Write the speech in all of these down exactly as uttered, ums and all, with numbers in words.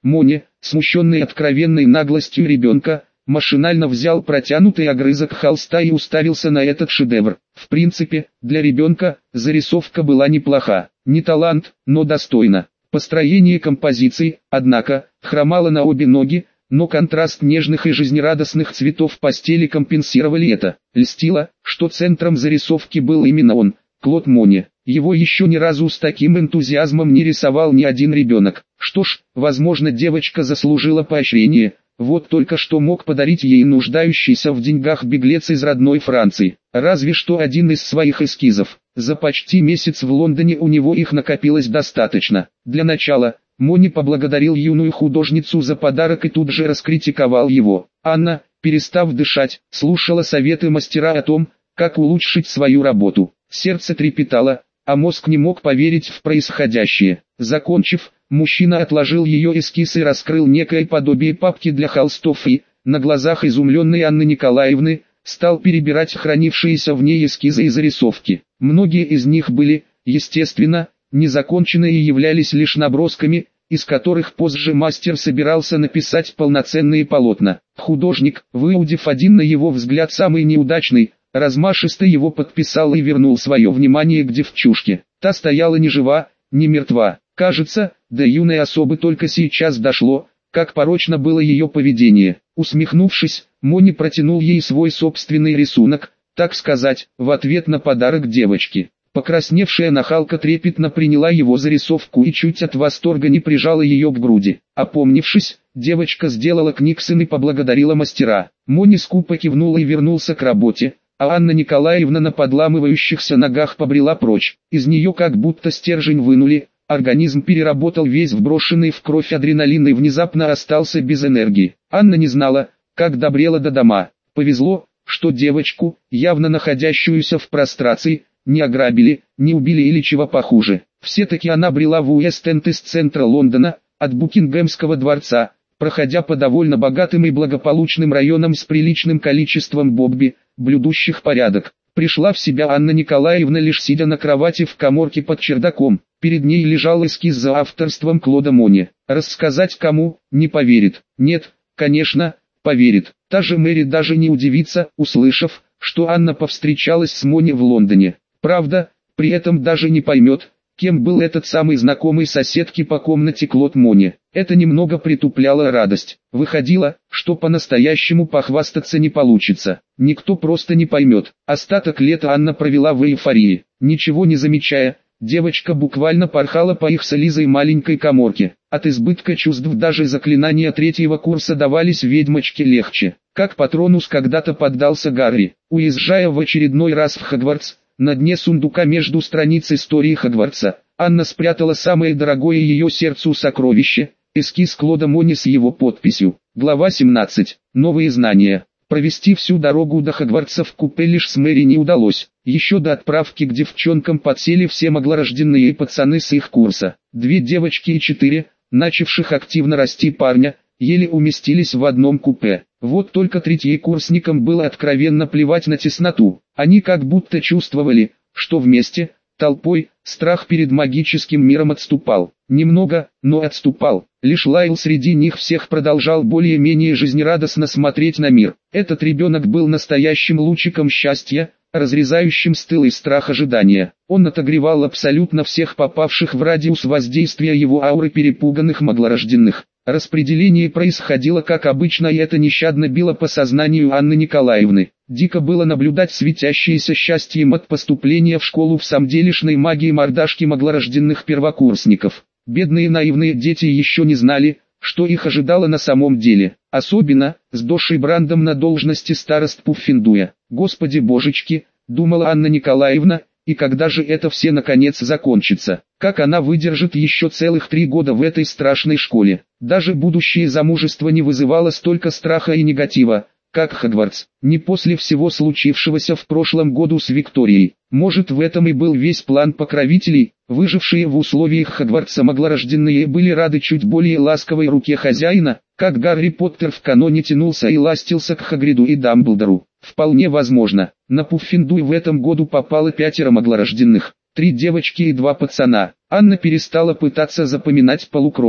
Моня, смущенный откровенной наглостью ребенка, машинально взял протянутый огрызок холста и уставился на этот шедевр. В принципе, для ребенка, зарисовка была неплоха. Не талант, но достойно. Построение композиции, однако, хромало на обе ноги, но контраст нежных и жизнерадостных цветов постели компенсировали это. Льстило, что центром зарисовки был именно он, Клод Моня. Его еще ни разу с таким энтузиазмом не рисовал ни один ребенок. Что ж, возможно, девочка заслужила поощрение. Вот только что мог подарить ей нуждающийся в деньгах беглец из родной Франции. Разве что один из своих эскизов. За почти месяц в Лондоне у него их накопилось достаточно. Для начала, Моня поблагодарил юную художницу за подарок и тут же раскритиковал его. Анна, перестав дышать, слушала советы мастера о том, как улучшить свою работу. Сердце трепетало, а мозг не мог поверить в происходящее. Закончив, мужчина отложил ее эскиз и раскрыл некое подобие папки для холстов и, на глазах изумленной Анны Николаевны, стал перебирать хранившиеся в ней эскизы и зарисовки. Многие из них были, естественно, незакончены и являлись лишь набросками, из которых позже мастер собирался написать полноценные полотна. Художник, выудив один на его взгляд самый неудачный, размашисто его подписал и вернул свое внимание к девчушке. Та стояла ни жива, ни мертва. Кажется, до юной особы только сейчас дошло, как порочно было ее поведение. Усмехнувшись, Моня протянул ей свой собственный рисунок, так сказать, в ответ на подарок девочки. Покрасневшая нахалка трепетно приняла его зарисовку и чуть от восторга не прижала ее к груди. Опомнившись, девочка сделала книксон и поблагодарила мастера. Моня скупо кивнула и вернулся к работе, а Анна Николаевна на подламывающихся ногах побрела прочь. Из нее как будто стержень вынули, организм переработал весь вброшенный в кровь адреналин и внезапно остался без энергии. Анна не знала, как добрела до дома. Повезло, что девочку, явно находящуюся в прострации, не ограбили, не убили или чего похуже. Все-таки она брела в Уэст-Энд из центра Лондона, от Букингемского дворца, проходя по довольно богатым и благополучным районам с приличным количеством бобби, блюдущих порядок. Пришла в себя Анна Николаевна лишь сидя на кровати в каморке под чердаком. Перед ней лежал эскиз за авторством Клода Моня. Рассказать кому, не поверит. Нет, конечно, поверит. Та же Мэри даже не удивится, услышав, что Анна повстречалась с Моня в Лондоне. Правда, при этом даже не поймет, кем был этот самый знакомый соседки по комнате Клод Моня. Это немного притупляло радость. Выходило, что по-настоящему похвастаться не получится. Никто просто не поймет. Остаток лета Анна провела в эйфории. Ничего не замечая, девочка буквально порхала по их с Элизой маленькой каморке. От избытка чувств даже заклинания третьего курса давались ведьмочке легче. Как Патронус когда-то поддался Гарри, уезжая в очередной раз в Хогвартс. На дне сундука между страниц истории Хогвартса, Анна спрятала самое дорогое ее сердцу сокровище, эскиз Клода Моня с его подписью. Глава семнадцать. Новые знания. Провести всю дорогу до Хогвартса в купе лишь с Мэри не удалось. Еще до отправки к девчонкам подсели все маглорожденные пацаны с их курса. Две девочки и четыре, начавших активно расти парня, еле уместились в одном купе. Вот только третьекурсникам было откровенно плевать на тесноту. Они как будто чувствовали, что вместе, толпой, страх перед магическим миром отступал. Немного, но отступал. Лишь Лайл среди них всех продолжал более-менее жизнерадостно смотреть на мир. Этот ребенок был настоящим лучиком счастья, разрезающим стылый страх ожидания. Он отогревал абсолютно всех попавших в радиус воздействия его ауры перепуганных маглорожденных. Распределение происходило как обычно, и это нещадно било по сознанию Анны Николаевны. Дико было наблюдать светящиеся счастьем от поступления в школу в самделишной магии мордашки маглорожденных первокурсников. Бедные наивные дети еще не знали, что их ожидало на самом деле. Особенно, с Дошей Брандом на должности старост Пуффендуя. «Господи божечки», — думала Анна Николаевна, — и когда же это все наконец закончится? Как она выдержит еще целых три года в этой страшной школе? Даже будущее замужество не вызывало столько страха и негатива, как Хогвартс. Не после всего случившегося в прошлом году с Викторией. Может, в этом и был весь план покровителей. Выжившие в условиях Хогвартса маглорожденные были рады чуть более ласковой руке хозяина, как Гарри Поттер в каноне тянулся и ластился к Хагриду и Дамблдору. Вполне возможно, на Пуффендуй в этом году попало пятеро маглорожденных, три девочки и два пацана. Анна перестала пытаться запоминать полукровок.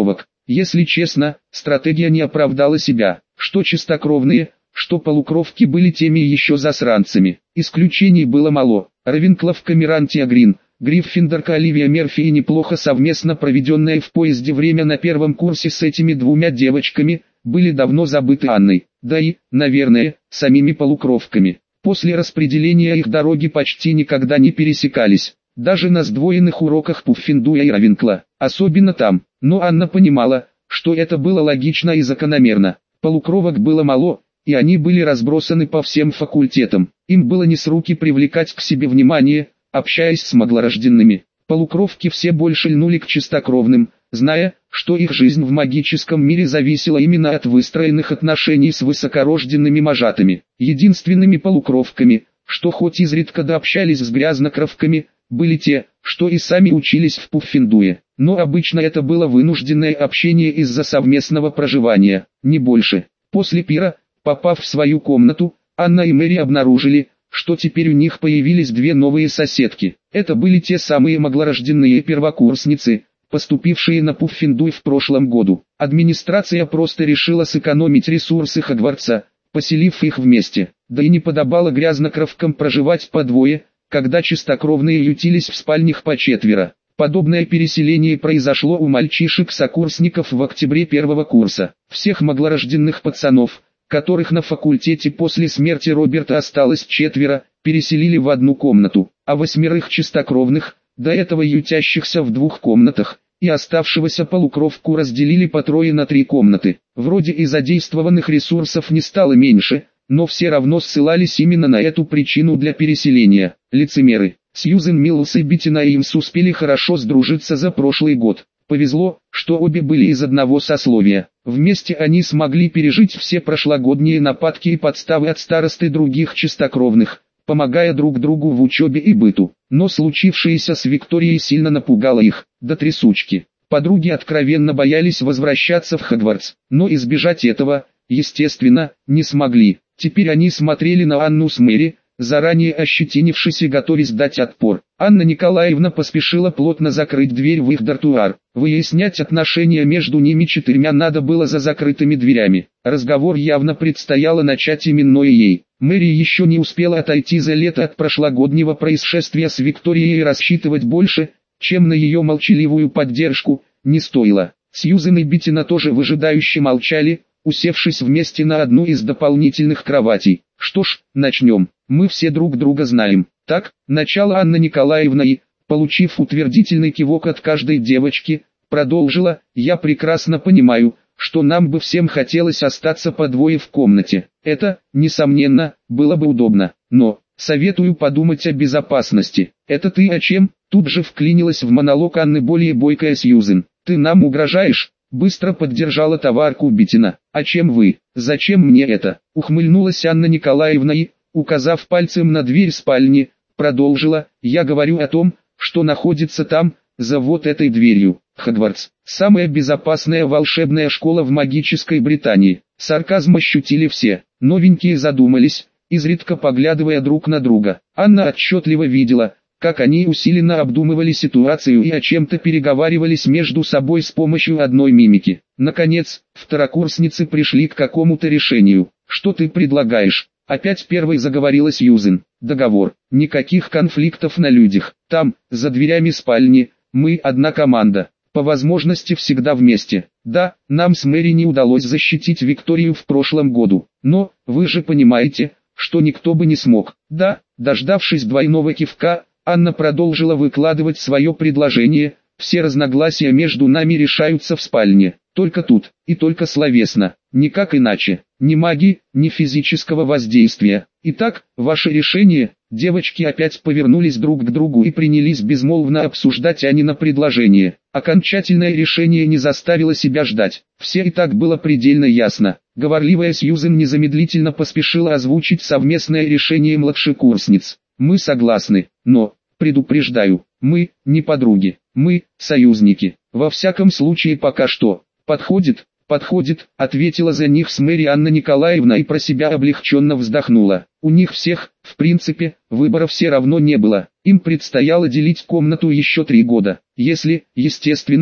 Если честно, стратегия не оправдала себя. Что чистокровные, что полукровки были теми еще засранцами. Исключений было мало. Равенклав, Камерантия Грин, Гриффиндорка Оливия Мерфи и неплохо совместно проведенное в поезде время на первом курсе с этими двумя девочками, были давно забыты Анной, да и, наверное, самими полукровками. После распределения их дороги почти никогда не пересекались, даже на сдвоенных уроках Пуффендуя и Равенкла, особенно там. Но Анна понимала, что это было логично и закономерно. Полукровок было мало, и они были разбросаны по всем факультетам. Им было не с руки привлекать к себе внимание, общаясь с маглорожденными. Полукровки все больше льнули к чистокровным, зная, что их жизнь в магическом мире зависела именно от выстроенных отношений с высокорожденными мажатами. Единственными полукровками, что хоть изредка дообщались с грязнокровками, были те, что и сами учились в Пуффендуе. Но обычно это было вынужденное общение из-за совместного проживания, не больше. После пира, попав в свою комнату, Анна и Мэри обнаружили, что теперь у них появились две новые соседки. Это были те самые маглорожденные первокурсницы, поступившие на Пуффендуй в прошлом году. Администрация просто решила сэкономить ресурсы Хогвартса, поселив их вместе. Да и не подобало грязнокровкам проживать по двое, когда чистокровные ютились в спальнях по четверо. Подобное переселение произошло у мальчишек-сокурсников в октябре первого курса. Всех маглорожденных пацанов, которых на факультете после смерти Роберта осталось четверо, переселили в одну комнату, а восьмерых чистокровных, до этого ютящихся в двух комнатах, и оставшегося полукровку разделили по трое на три комнаты. Вроде и задействованных ресурсов не стало меньше, но все равно ссылались именно на эту причину для переселения. Лицемеры. Сьюзен Миллс и Беттина Эймс успели хорошо сдружиться за прошлый год. Повезло, что обе были из одного сословия. Вместе они смогли пережить все прошлогодние нападки и подставы от старосты других чистокровных, помогая друг другу в учебе и быту. Но случившееся с Викторией сильно напугало их, до трясучки. Подруги откровенно боялись возвращаться в Хогвартс, но избежать этого, естественно, не смогли. Теперь они смотрели на Анну с Мэри, заранее ощетинившись и готовясь дать отпор. Анна Николаевна поспешила плотно закрыть дверь в их дартуар. Выяснять отношения между ними четырьмя надо было за закрытыми дверями. Разговор явно предстояло начать именно ей. Мэри еще не успела отойти за лето от прошлогоднего происшествия с Викторией и рассчитывать больше, чем на ее молчаливую поддержку, не стоило. Сьюзен и Беттина тоже выжидающе молчали, усевшись вместе на одну из дополнительных кроватей. Что ж, начнем. Мы все друг друга знаем. Так, начала Анна Николаевна и, получив утвердительный кивок от каждой девочки, продолжила: «Я прекрасно понимаю, что нам бы всем хотелось остаться по двое в комнате. Это, несомненно, было бы удобно. Но, советую подумать о безопасности». «Это ты о чем?» Тут же вклинилась в монолог Анны более бойкая Сьюзен. «Ты нам угрожаешь?» Быстро поддержала товарку Беттина. «А чем вы? Зачем мне это?» Ухмыльнулась Анна Николаевна и, указав пальцем на дверь спальни, продолжила: «Я говорю о том, что находится там, за вот этой дверью. Хогвартс – самая безопасная волшебная школа в магической Британии». Сарказм ощутили все. Новенькие задумались, изредка поглядывая друг на друга. Анна отчетливо видела, как они усиленно обдумывали ситуацию и о чем-то переговаривались между собой с помощью одной мимики. Наконец, второкурсницы пришли к какому-то решению. «Что ты предлагаешь?» Опять первой заговорила Сьюзен. «Договор. Никаких конфликтов на людях. Там, за дверями спальни, мы одна команда. По возможности всегда вместе. Да, нам с Мэри не удалось защитить Викторию в прошлом году. Но, вы же понимаете, что никто бы не смог». Да, дождавшись двойного кивка, Анна продолжила выкладывать свое предложение. «Все разногласия между нами решаются в спальне. Только тут, и только словесно. Никак иначе. Ни магии, ни физического воздействия. Итак, ваше решение». Девочки опять повернулись друг к другу и принялись безмолвно обсуждать Анино предложение. Окончательное решение не заставило себя ждать. Все и так было предельно ясно. Говорливая Сьюзен незамедлительно поспешила озвучить совместное решение младшекурсниц. «Мы согласны, но, предупреждаю, мы не подруги, мы союзники. Во всяком случае пока что». «Подходит, подходит», — ответила за них с Мэри Анна Николаевна и про себя облегченно вздохнула. У них всех, в принципе, выбора все равно не было. Им предстояло делить комнату еще три года. Если, естественно,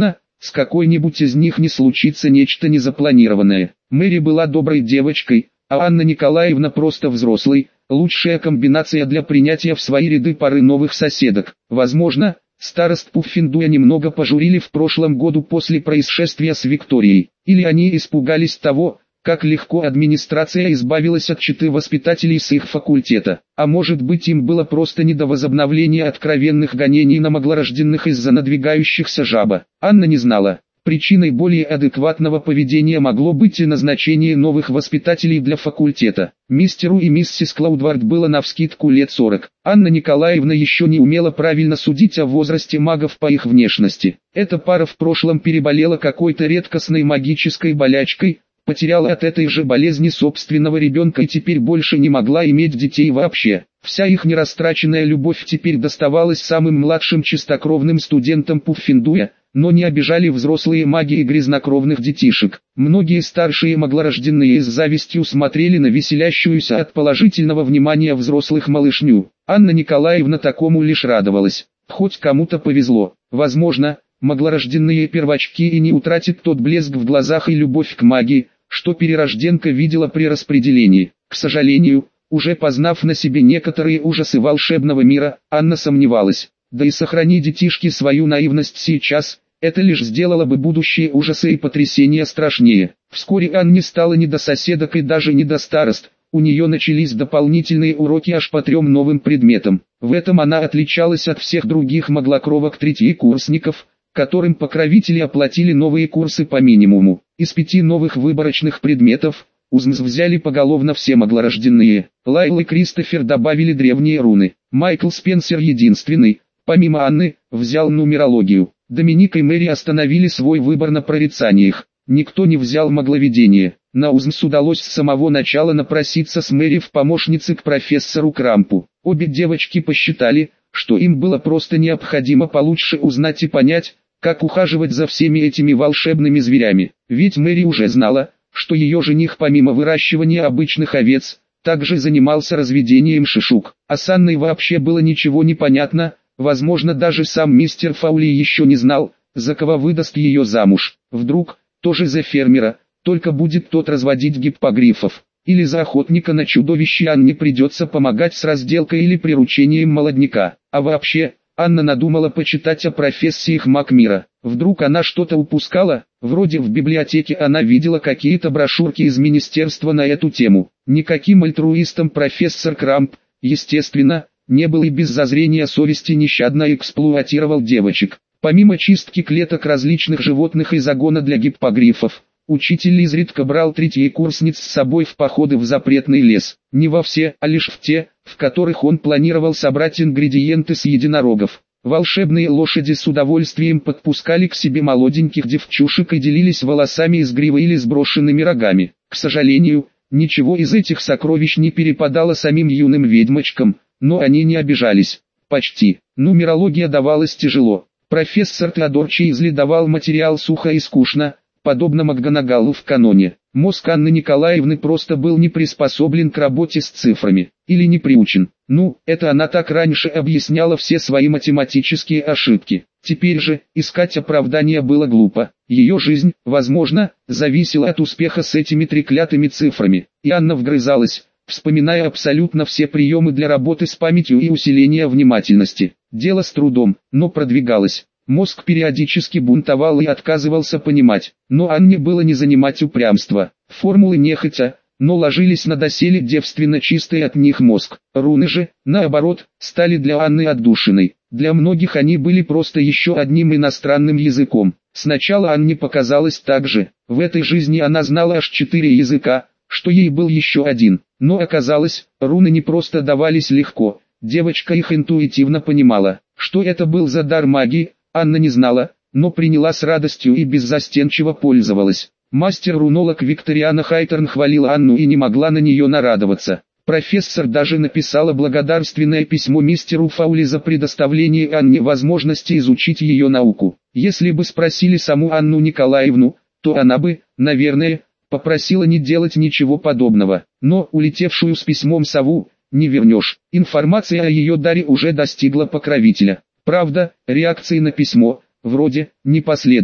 с какой-нибудь из них не случится нечто незапланированное. Мэри была доброй девочкой, а Анна Николаевна просто взрослой, лучшая комбинация для принятия в свои ряды пары новых соседок. Возможно, старост Пуффендуя немного пожурили в прошлом году после происшествия с Викторией, или они испугались того, как легко администрация избавилась от четы воспитателей с их факультета. А может быть, им было просто не до возобновления откровенных гонений на маглорожденных из-за надвигающихся жаба. Анна не знала. Причиной более адекватного поведения могло быть и назначение новых воспитателей для факультета. Мистеру и миссис Клаудвард было навскидку лет сорок. Анна Николаевна еще не умела правильно судить о возрасте магов по их внешности. Эта пара в прошлом переболела какой-то редкостной магической болячкой, потеряла от этой же болезни собственного ребенка и теперь больше не могла иметь детей вообще. Вся их нерастраченная любовь теперь доставалась самым младшим чистокровным студентам Пуффендуя, но не обижали взрослые маги и грязнокровных детишек. Многие старшие маглорожденные с завистью смотрели на веселящуюся от положительного внимания взрослых малышню. Анна Николаевна такому лишь радовалась. Хоть кому-то повезло. Возможно, маглорожденные первочки и не утратят тот блеск в глазах и любовь к магии, что перерожденка видела при распределении. К сожалению, уже познав на себе некоторые ужасы волшебного мира, Анна сомневалась. Да и сохрани детишки свою наивность сейчас, это лишь сделало бы будущие ужасы и потрясения страшнее. Вскоре Анне стало не до соседок и даже не до старост, у нее начались дополнительные уроки аж по трем новым предметам. В этом она отличалась от всех других маглокровок третьекурсников, которым покровители оплатили новые курсы по минимуму. Из пяти новых выборочных предметов, УЗМС взяли поголовно все маглорожденные. Лайл и Кристофер добавили древние руны. Майкл Спенсер единственный, помимо Анны, взял нумерологию. Доминик и Мэри остановили свой выбор на прорицаниях. Никто не взял магловедение. На УЗМС удалось с самого начала напроситься с Мэри в помощницы к профессору Крампу. Обе девочки посчитали, что им было просто необходимо получше узнать и понять, как ухаживать за всеми этими волшебными зверями. Ведь Мэри уже знала, что ее жених помимо выращивания обычных овец, также занимался разведением шишук. А с Анной вообще было ничего не понятно, возможно даже сам мистер Фаули еще не знал, за кого выдаст ее замуж. Вдруг, тоже за фермера, только будет тот разводить гиппогрифов. Или за охотника на чудовище Анне придется помогать с разделкой или приручением молодняка. А вообще, Анна надумала почитать о профессиях маг мира. Вдруг она что-то упускала? Вроде в библиотеке она видела какие-то брошюрки из министерства на эту тему. Никаким альтруистом профессор Крамп, естественно, не был и без зазрения совести нещадно эксплуатировал девочек. Помимо чистки клеток различных животных и загона для гиппогрифов, учитель изредка брал третьекурсниц с собой в походы в запретный лес. Не во все, а лишь в те, в которых он планировал собрать ингредиенты с единорогов. Волшебные лошади с удовольствием подпускали к себе молоденьких девчушек и делились волосами из гривы или сброшенными рогами. К сожалению, ничего из этих сокровищ не перепадало самим юным ведьмочкам, но они не обижались. Почти. Нумерология давалась тяжело. Профессор Теодор Чейзли давал материал сухо и скучно, подобно МакГонагаллу в каноне. Мозг Анны Николаевны просто был не приспособлен к работе с цифрами, или не приучен. Ну, это она так раньше объясняла все свои математические ошибки. Теперь же, искать оправдания было глупо. Ее жизнь, возможно, зависела от успеха с этими треклятыми цифрами. И Анна вгрызалась, вспоминая абсолютно все приемы для работы с памятью и усиления внимательности. Дело с трудом, но продвигалось. Мозг периодически бунтовал и отказывался понимать, но Анне было не занимать упрямства. Формулы нехотя, но ложились на доселе девственно чистый от них мозг. Руны же, наоборот, стали для Анны отдушиной. Для многих они были просто еще одним иностранным языком. Сначала Анне показалось так же. В этой жизни она знала аж четыре языка, что ей был еще один. Но оказалось, руны не просто давались легко. Девочка их интуитивно понимала. Что это был за дар магии, Анна не знала, но приняла с радостью и беззастенчиво пользовалась. Мастер-рунолог Викториана Хайтерн хвалила Анну и не могла на нее нарадоваться. Профессор даже написала благодарственное письмо мистеру Фаули за предоставление Анне возможности изучить ее науку. Если бы спросили саму Анну Николаевну, то она бы, наверное, попросила не делать ничего подобного. Но улетевшую с письмом сову не вернешь. Информация о ее даре уже достигла покровителя. Правда, реакции на письмо, вроде, не последовало.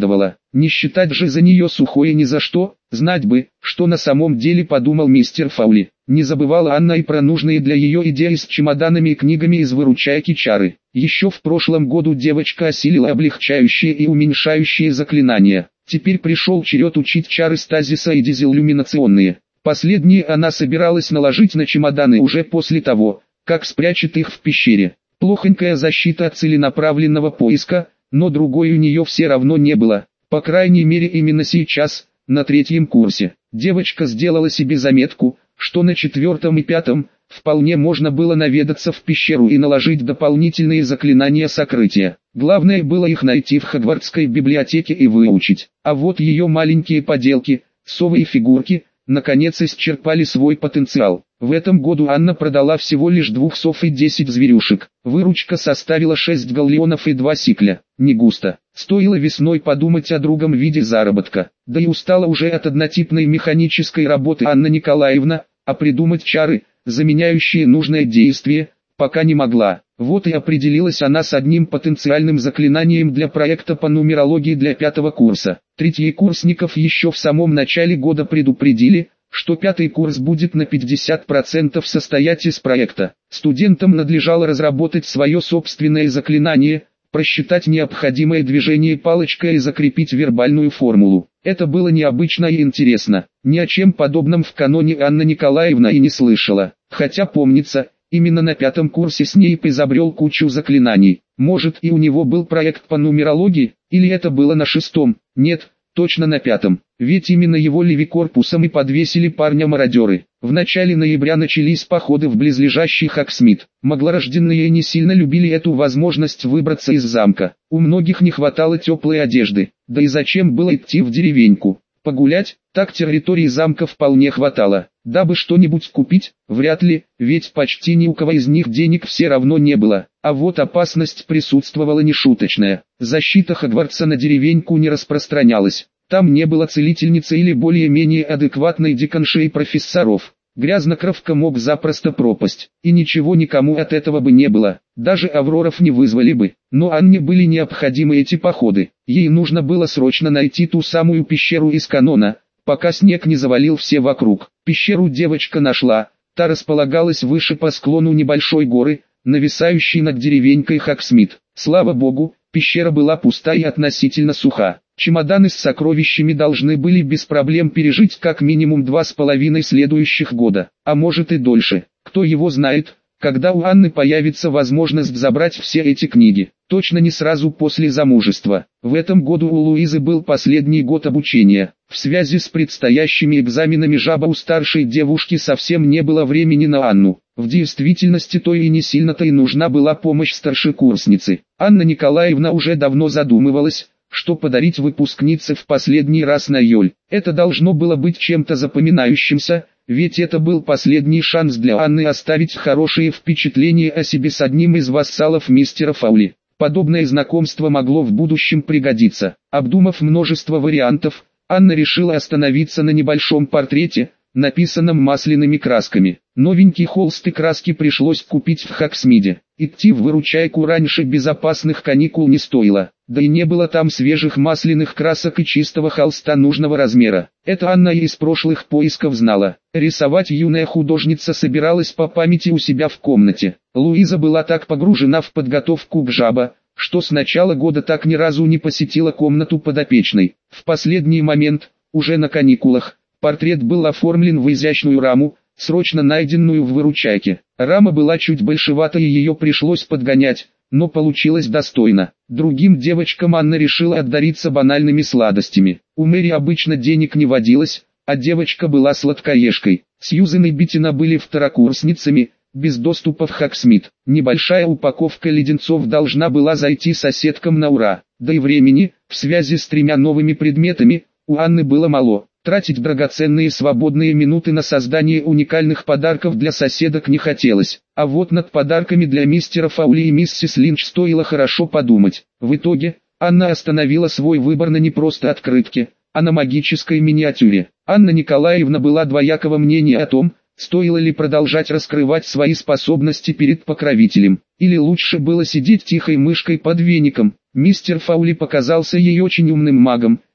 Не считать же за нее сухое ни за что, знать бы, что на самом деле подумал мистер Фаули. Не забывала Анна и про нужные для ее идеи с чемоданами и книгами из выручайки чары. Еще в прошлом году девочка осилила облегчающие и уменьшающие заклинания. Теперь пришел черед учить чары стазиса и дезиллюминационные. Последние она собиралась наложить на чемоданы уже после того, как спрячет их в пещере. Плохонькая защита от целенаправленного поиска, но другой у нее все равно не было. По крайней мере именно сейчас, на третьем курсе, девочка сделала себе заметку, что на четвертом и пятом вполне можно было наведаться в пещеру и наложить дополнительные заклинания сокрытия. Главное было их найти в Хогвартской библиотеке и выучить. А вот ее маленькие поделки, совы и фигурки, наконец исчерпали свой потенциал. В этом году Анна продала всего лишь двух сов и десять зверюшек. Выручка составила шесть галлеонов и два сикля. Не густо. Стоило весной подумать о другом виде заработка. Да и устала уже от однотипной механической работы Анна Николаевна, а придумать чары, заменяющие нужное действие, пока не могла. Вот и определилась она с одним потенциальным заклинанием для проекта по нумерологии для пятого курса. Третьекурсников еще в самом начале года предупредили, что пятый курс будет на пятьдесят процентов состоять из проекта. Студентам надлежало разработать свое собственное заклинание, просчитать необходимое движение палочкой и закрепить вербальную формулу. Это было необычно и интересно. Ни о чем подобном в каноне Анна Николаевна и не слышала. Хотя помнится, именно на пятом курсе Снейп изобрел кучу заклинаний. Может, и у него был проект по нумерологии, или это было на шестом? Нет, точно на пятом. Ведь именно его левикорпусом и подвесили парня-мародеры. В начале ноября начались походы в близлежащий Хоксмит. Маглорожденные не сильно любили эту возможность выбраться из замка. У многих не хватало теплой одежды. Да и зачем было идти в деревеньку? Погулять, так территории замка вполне хватало. Дабы что-нибудь купить, вряд ли, ведь почти ни у кого из них денег все равно не было. А вот опасность присутствовала нешуточная. Защита Хогвартса на деревеньку не распространялась. Там не было целительницы или более-менее адекватной деканши и профессоров. Грязнокровка мог запросто пропасть, и ничего никому от этого бы не было, даже Авроров не вызвали бы. Но Анне были необходимы эти походы, ей нужно было срочно найти ту самую пещеру из канона, пока снег не завалил все вокруг. Пещеру девочка нашла, та располагалась выше по склону небольшой горы, нависающей над деревенькой Хоксмит. Слава богу, пещера была пуста и относительно суха. Чемоданы с сокровищами должны были без проблем пережить как минимум два с половиной следующих года, а может и дольше. Кто его знает, когда у Анны появится возможность забрать все эти книги. Точно не сразу после замужества. В этом году у Луизы был последний год обучения. В связи с предстоящими экзаменами жаба у старшей девушки совсем не было времени на Анну. В действительности то и не сильно-то и нужна была помощь старшекурсницы. Анна Николаевна уже давно задумывалась, что подарить выпускнице в последний раз на Йоль. Это должно было быть чем-то запоминающимся, ведь это был последний шанс для Анны оставить хорошие впечатления о себе с одним из вассалов мистера Фаули. Подобное знакомство могло в будущем пригодиться. Обдумав множество вариантов, Анна решила остановиться на небольшом портрете, написанном масляными красками. Новенький холст и краски пришлось купить в Хоксмиде. Идти в выручайку раньше безопасных каникул не стоило, да и не было там свежих масляных красок и чистого холста нужного размера. Это Анна и из прошлых поисков знала. Рисовать юная художница собиралась по памяти у себя в комнате. Луиза была так погружена в подготовку к жаба, что с начала года так ни разу не посетила комнату подопечной. В последний момент, уже на каникулах, портрет был оформлен в изящную раму, срочно найденную в выручайке. Рама была чуть большевата и ее пришлось подгонять, но получилось достойно. Другим девочкам Анна решила отдариться банальными сладостями. У Мэри обычно денег не водилось, а девочка была сладкоежкой. Сьюзен и Беттина были второкурсницами, без доступа в Хоксмит. Небольшая упаковка леденцов должна была зайти соседкам на ура. Да и времени, в связи с тремя новыми предметами, у Анны было мало. Тратить драгоценные свободные минуты на создание уникальных подарков для соседок не хотелось. А вот над подарками для мистера Фаули и миссис Линч стоило хорошо подумать. В итоге, Анна остановила свой выбор на не просто открытке, а на магической миниатюре. Анна Николаевна была двоякого мнения о том, стоило ли продолжать раскрывать свои способности перед покровителем, или лучше было сидеть тихой мышкой под веником. Мистер Фаули показался ей очень умным магом,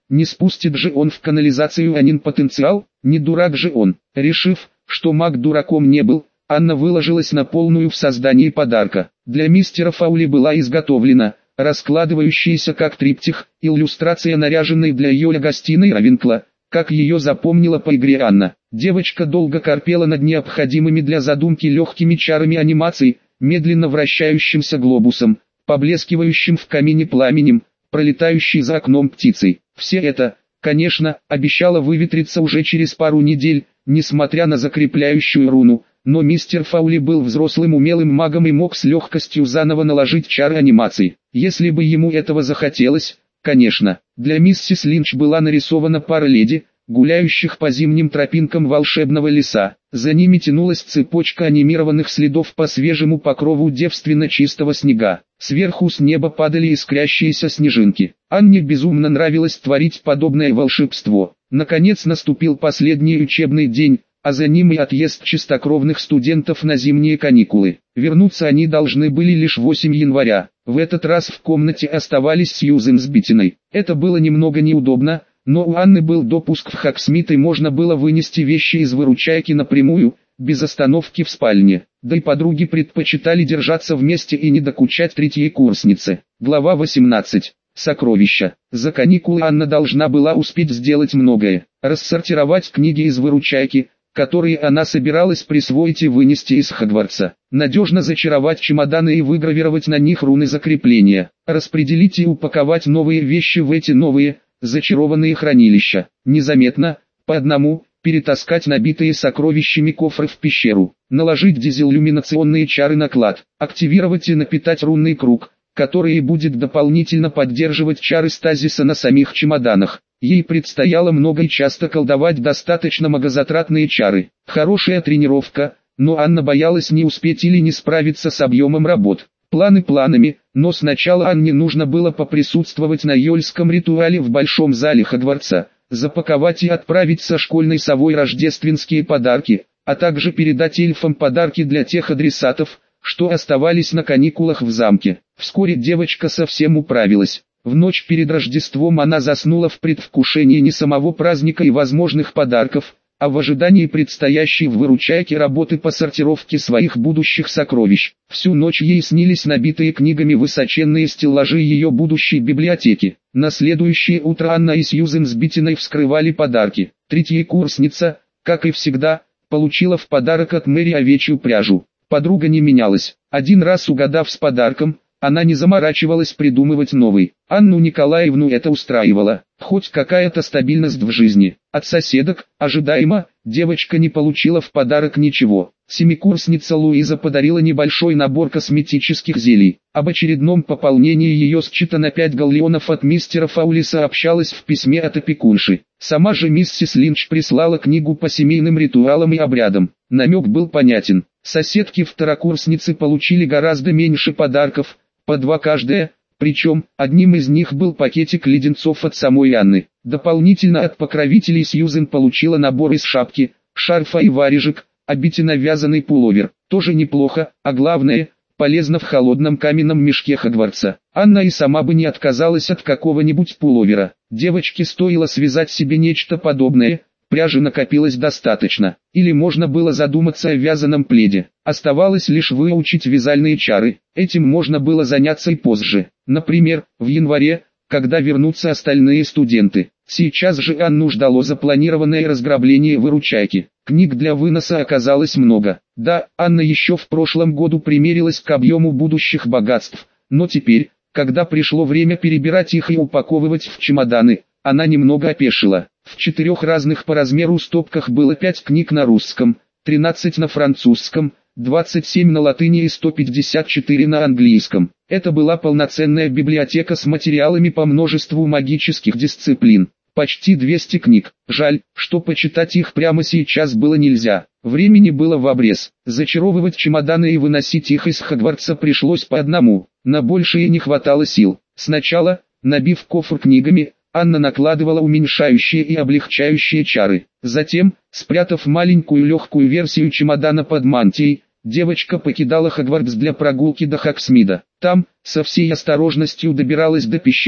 Не спустит же он в канализацию Анин потенциал, не дурак же он. Решив, что маг дураком не был, Анна выложилась на полную в создании подарка. Для мистера Фаули была изготовлена раскладывающаяся как триптих иллюстрация наряженной для Йоля гостиной Равенкла, как ее запомнила по игре Анна. Девочка долго корпела над необходимыми для задумки легкими чарами анимаций, медленно вращающимся глобусом, поблескивающим в камине пламенем, пролетающей за окном птицей. Все это, конечно, обещало выветриться уже через пару недель, несмотря на закрепляющую руну, но мистер Фаули был взрослым умелым магом и мог с легкостью заново наложить чары анимаций. Если бы ему этого захотелось, конечно. Для миссис Линч была нарисована пара леди, гуляющих по зимним тропинкам волшебного леса. За ними тянулась цепочка анимированных следов по свежему покрову девственно чистого снега. Сверху с неба падали искрящиеся снежинки. Анне безумно нравилось творить подобное волшебство. Наконец наступил последний учебный день, а за ним и отъезд чистокровных студентов на зимние каникулы. Вернуться они должны были лишь восьмого января. В этот раз в комнате оставались Сьюзен с Биттиной. Это было немного неудобно, но у Анны был допуск в Хоксмит и можно было вынести вещи из выручайки напрямую, без остановки в спальне. Да и подруги предпочитали держаться вместе и не докучать третьей курснице. Глава восемнадцать. Сокровища. За каникулы Анна должна была успеть сделать многое. Рассортировать книги из выручайки, которые она собиралась присвоить и вынести из Хогвартса. Надежно зачаровать чемоданы и выгравировать на них руны закрепления. Распределить и упаковать новые вещи в эти новые, зачарованные хранилища. Незаметно, по одному, перетаскать набитые сокровищами кофры в пещеру. Наложить дезиллюминационные чары на клад. Активировать и напитать рунный круг, который будет дополнительно поддерживать чары стазиса на самих чемоданах. Ей предстояло много и часто колдовать достаточно многозатратные чары. Хорошая тренировка, но Анна боялась не успеть или не справиться с объемом работ. Планы планами, но сначала Анне нужно было поприсутствовать на йольском ритуале в большом зале Хогвартса, запаковать и отправить со школьной совой рождественские подарки, а также передать эльфам подарки для тех адресатов, что оставались на каникулах в замке. Вскоре девочка совсем управилась. В ночь перед Рождеством она заснула в предвкушении не самого праздника и возможных подарков, а в ожидании предстоящей в выручайке работы по сортировке своих будущих сокровищ. Всю ночь ей снились набитые книгами высоченные стеллажи ее будущей библиотеки. На следующее утро Анна и Сьюзен с Биттиной вскрывали подарки. Третья курсница, как и всегда, получила в подарок от Мэри овечью пряжу. Подруга не менялась. Один раз угадав с подарком, она не заморачивалась придумывать новый. Анну Николаевну это устраивало. Хоть какая-то стабильность в жизни. От соседок, ожидаемо, девочка не получила в подарок ничего. Семикурсница Луиза подарила небольшой набор косметических зелий. Об очередном пополнении ее счета на пять галлеонов от мистера Фаули сообщалось в письме от опекунши. Сама же миссис Линч прислала книгу по семейным ритуалам и обрядам. Намек был понятен. Соседки-второкурсницы получили гораздо меньше подарков, по два каждая, причем, одним из них был пакетик леденцов от самой Анны. Дополнительно от покровителей Сьюзен получила набор из шапки, шарфа и варежек, а Биттина вязаный пуловер. Тоже неплохо, а главное, полезно в холодном каменном мешке Хогвартса. Анна и сама бы не отказалась от какого-нибудь пуловера. Девочке стоило связать себе нечто подобное. Пряжи накопилось достаточно, или можно было задуматься о вязаном пледе. Оставалось лишь выучить вязальные чары, этим можно было заняться и позже. Например, в январе, когда вернутся остальные студенты. Сейчас же Анну ждало запланированное разграбление выручайки. Книг для выноса оказалось много. Да, Анна еще в прошлом году примерилась к объему будущих богатств, но теперь, когда пришло время перебирать их и упаковывать в чемоданы, она немного опешила. В четырех разных по размеру стопках было пять книг на русском, тринадцать на французском, двадцать семь на латыни и сто пятьдесят четыре на английском. Это была полноценная библиотека с материалами по множеству магических дисциплин. Почти двести книг. Жаль, что почитать их прямо сейчас было нельзя. Времени было в обрез. Зачаровывать чемоданы и выносить их из Хогвартса пришлось по одному. На большее не хватало сил. Сначала, набив кофр книгами, Анна накладывала уменьшающие и облегчающие чары. Затем, спрятав маленькую легкую версию чемодана под мантией, девочка покидала Хогвартс для прогулки до Хоксмида. Там, со всей осторожностью добиралась до пещеры,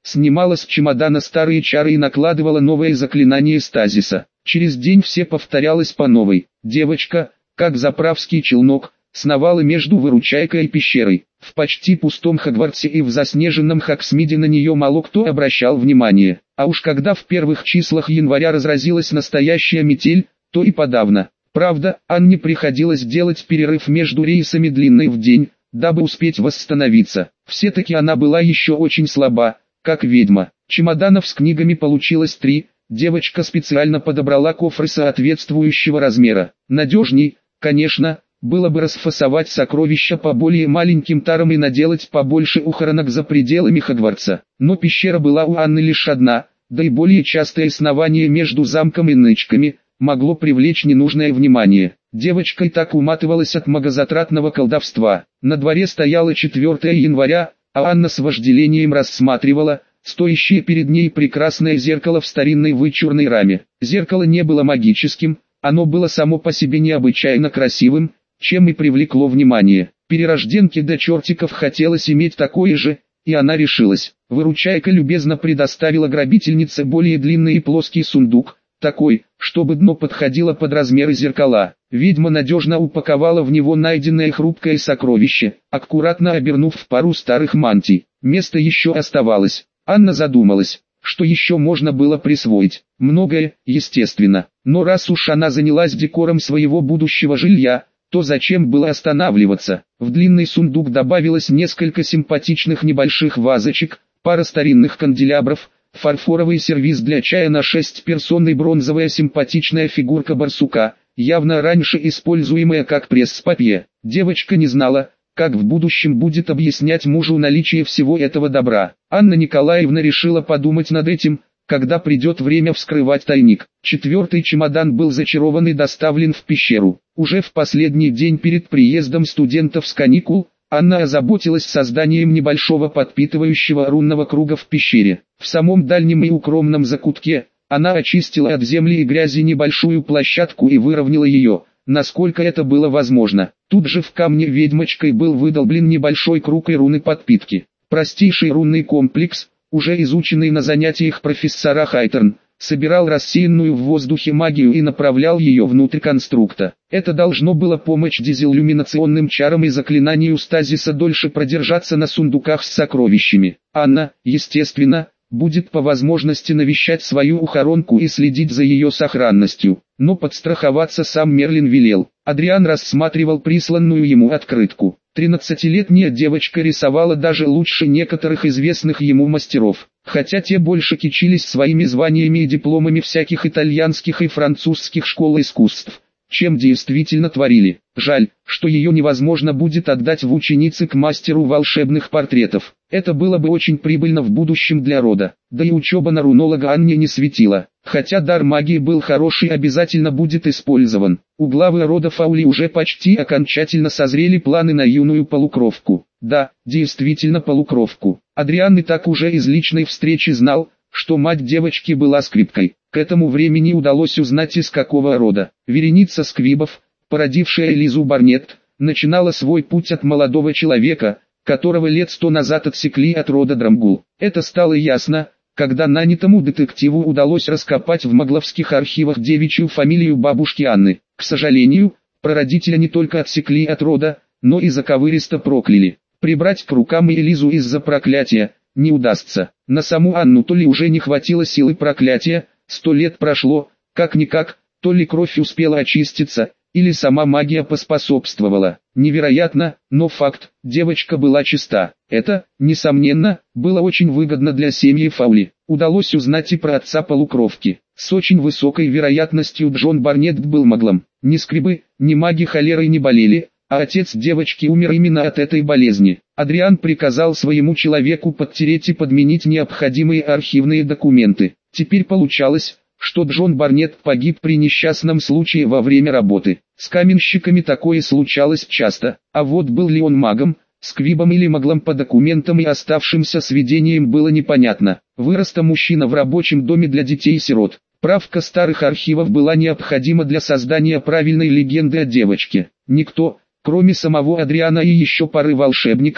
снимала с чемодана старые чары и накладывала новое заклинание стазиса. Через день все повторялось по новой. Девочка, как заправский челнок, сновала между выручайкой и пещерой. В почти пустом Хогвартсе и в заснеженном Хоксмиде на нее мало кто обращал внимание. А уж когда в первых числах января разразилась настоящая метель, то и подавно. Правда, Анне приходилось делать перерыв между рейсами длинный в день, дабы успеть восстановиться. Все-таки она была еще очень слаба, как ведьма. Чемоданов с книгами получилось три. Девочка специально подобрала кофры соответствующего размера. Надежней, конечно, было бы расфасовать сокровища по более маленьким тарам и наделать побольше ухоронок за пределами Хогвартса. Но пещера была у Анны лишь одна, да и более частое снование между замком и нычками могло привлечь ненужное внимание. Девочка и так уматывалась от многозатратного колдовства. На дворе стояло четвёртое января, а Анна с вожделением рассматривала стоящее перед ней прекрасное зеркало в старинной вычурной раме. Зеркало не было магическим, оно было само по себе необычайно красивым, чем и привлекло внимание. Перерожденке до чертиков хотелось иметь такое же, и она решилась. Выручайка любезно предоставила грабительнице более длинный и плоский сундук, такой, чтобы дно подходило под размеры зеркала. Ведьма надежно упаковала в него найденное хрупкое сокровище, аккуратно обернув в пару старых мантий. Место еще оставалось. Анна задумалась, что еще можно было присвоить. Многое, естественно. Но раз уж она занялась декором своего будущего жилья, то зачем было останавливаться? В длинный сундук добавилось несколько симпатичных небольших вазочек, пара старинных канделябров, фарфоровый сервиз для чая на шесть персон и бронзовая симпатичная фигурка барсука, явно раньше используемая как пресс-папье. Девочка не знала, как в будущем будет объяснять мужу наличие всего этого добра. Анна Николаевна решила подумать над этим, когда придет время вскрывать тайник. Четвертый чемодан был зачарован и доставлен в пещеру. Уже в последний день перед приездом студентов с каникул, Анна озаботилась созданием небольшого подпитывающего рунного круга в пещере. В самом дальнем и укромном закутке, она очистила от земли и грязи небольшую площадку и выровняла ее, насколько это было возможно. Тут же в камне ведьмочкой был выдолблен небольшой круг и руны подпитки. Простейший рунный комплекс, уже изученный на занятиях профессора Хайтерн, собирал рассеянную в воздухе магию и направлял ее внутрь конструкта. Это должно было помочь дезиллюминационным чарам и заклинанию стазиса дольше продержаться на сундуках с сокровищами. Анна, естественно, будет по возможности навещать свою ухоронку и следить за ее сохранностью. Но подстраховаться сам Мерлин велел. Адриан рассматривал присланную ему открытку. Тринадцатилетняя девочка рисовала даже лучше некоторых известных ему мастеров, хотя те больше кичились своими званиями и дипломами всяких итальянских и французских школ искусств, чем действительно творили. Жаль, что ее невозможно будет отдать в ученицы к мастеру волшебных портретов. Это было бы очень прибыльно в будущем для рода. Да и учеба на рунолога Анне не светила. Хотя дар магии был хороший, обязательно будет использован. У главы рода Фаули уже почти окончательно созрели планы на юную полукровку. Да, действительно полукровку. Адриан и так уже из личной встречи знал, что мать девочки была сквибкой. К этому времени удалось узнать, из какого рода. Вереница сквибов, породившая Элизу Барнетт, начинала свой путь от молодого человека, которого лет сто назад отсекли от рода Драмгул. Это стало ясно, когда нанятому детективу удалось раскопать в магловских архивах девичью фамилию бабушки Анны. К сожалению, прародителя не только отсекли от рода, но и заковыристо прокляли. Прибрать к рукам и Элизу из-за проклятия не удастся. На саму Анну то ли уже не хватило силы проклятия, сто лет прошло, как-никак, то ли кровь успела очиститься, или сама магия поспособствовала. Невероятно, но факт, девочка была чиста. Это, несомненно, было очень выгодно для семьи Фаули. Удалось узнать и про отца полукровки. С очень высокой вероятностью Джон Барнетт был маглом. Ни скрибы, ни маги холерой не болели, а отец девочки умер именно от этой болезни. Адриан приказал своему человеку подтереть и подменить необходимые архивные документы. Теперь получалось, что Джон Барнетт погиб при несчастном случае во время работы. С каменщиками такое случалось часто, а вот был ли он магом, сквибом или маглом по документам и оставшимся сведениям было непонятно. Вырос-то мужчина в рабочем доме для детей-сирот. Правка старых архивов была необходима для создания правильной легенды о девочке. Никто, кроме самого Адриана и еще пары волшебников,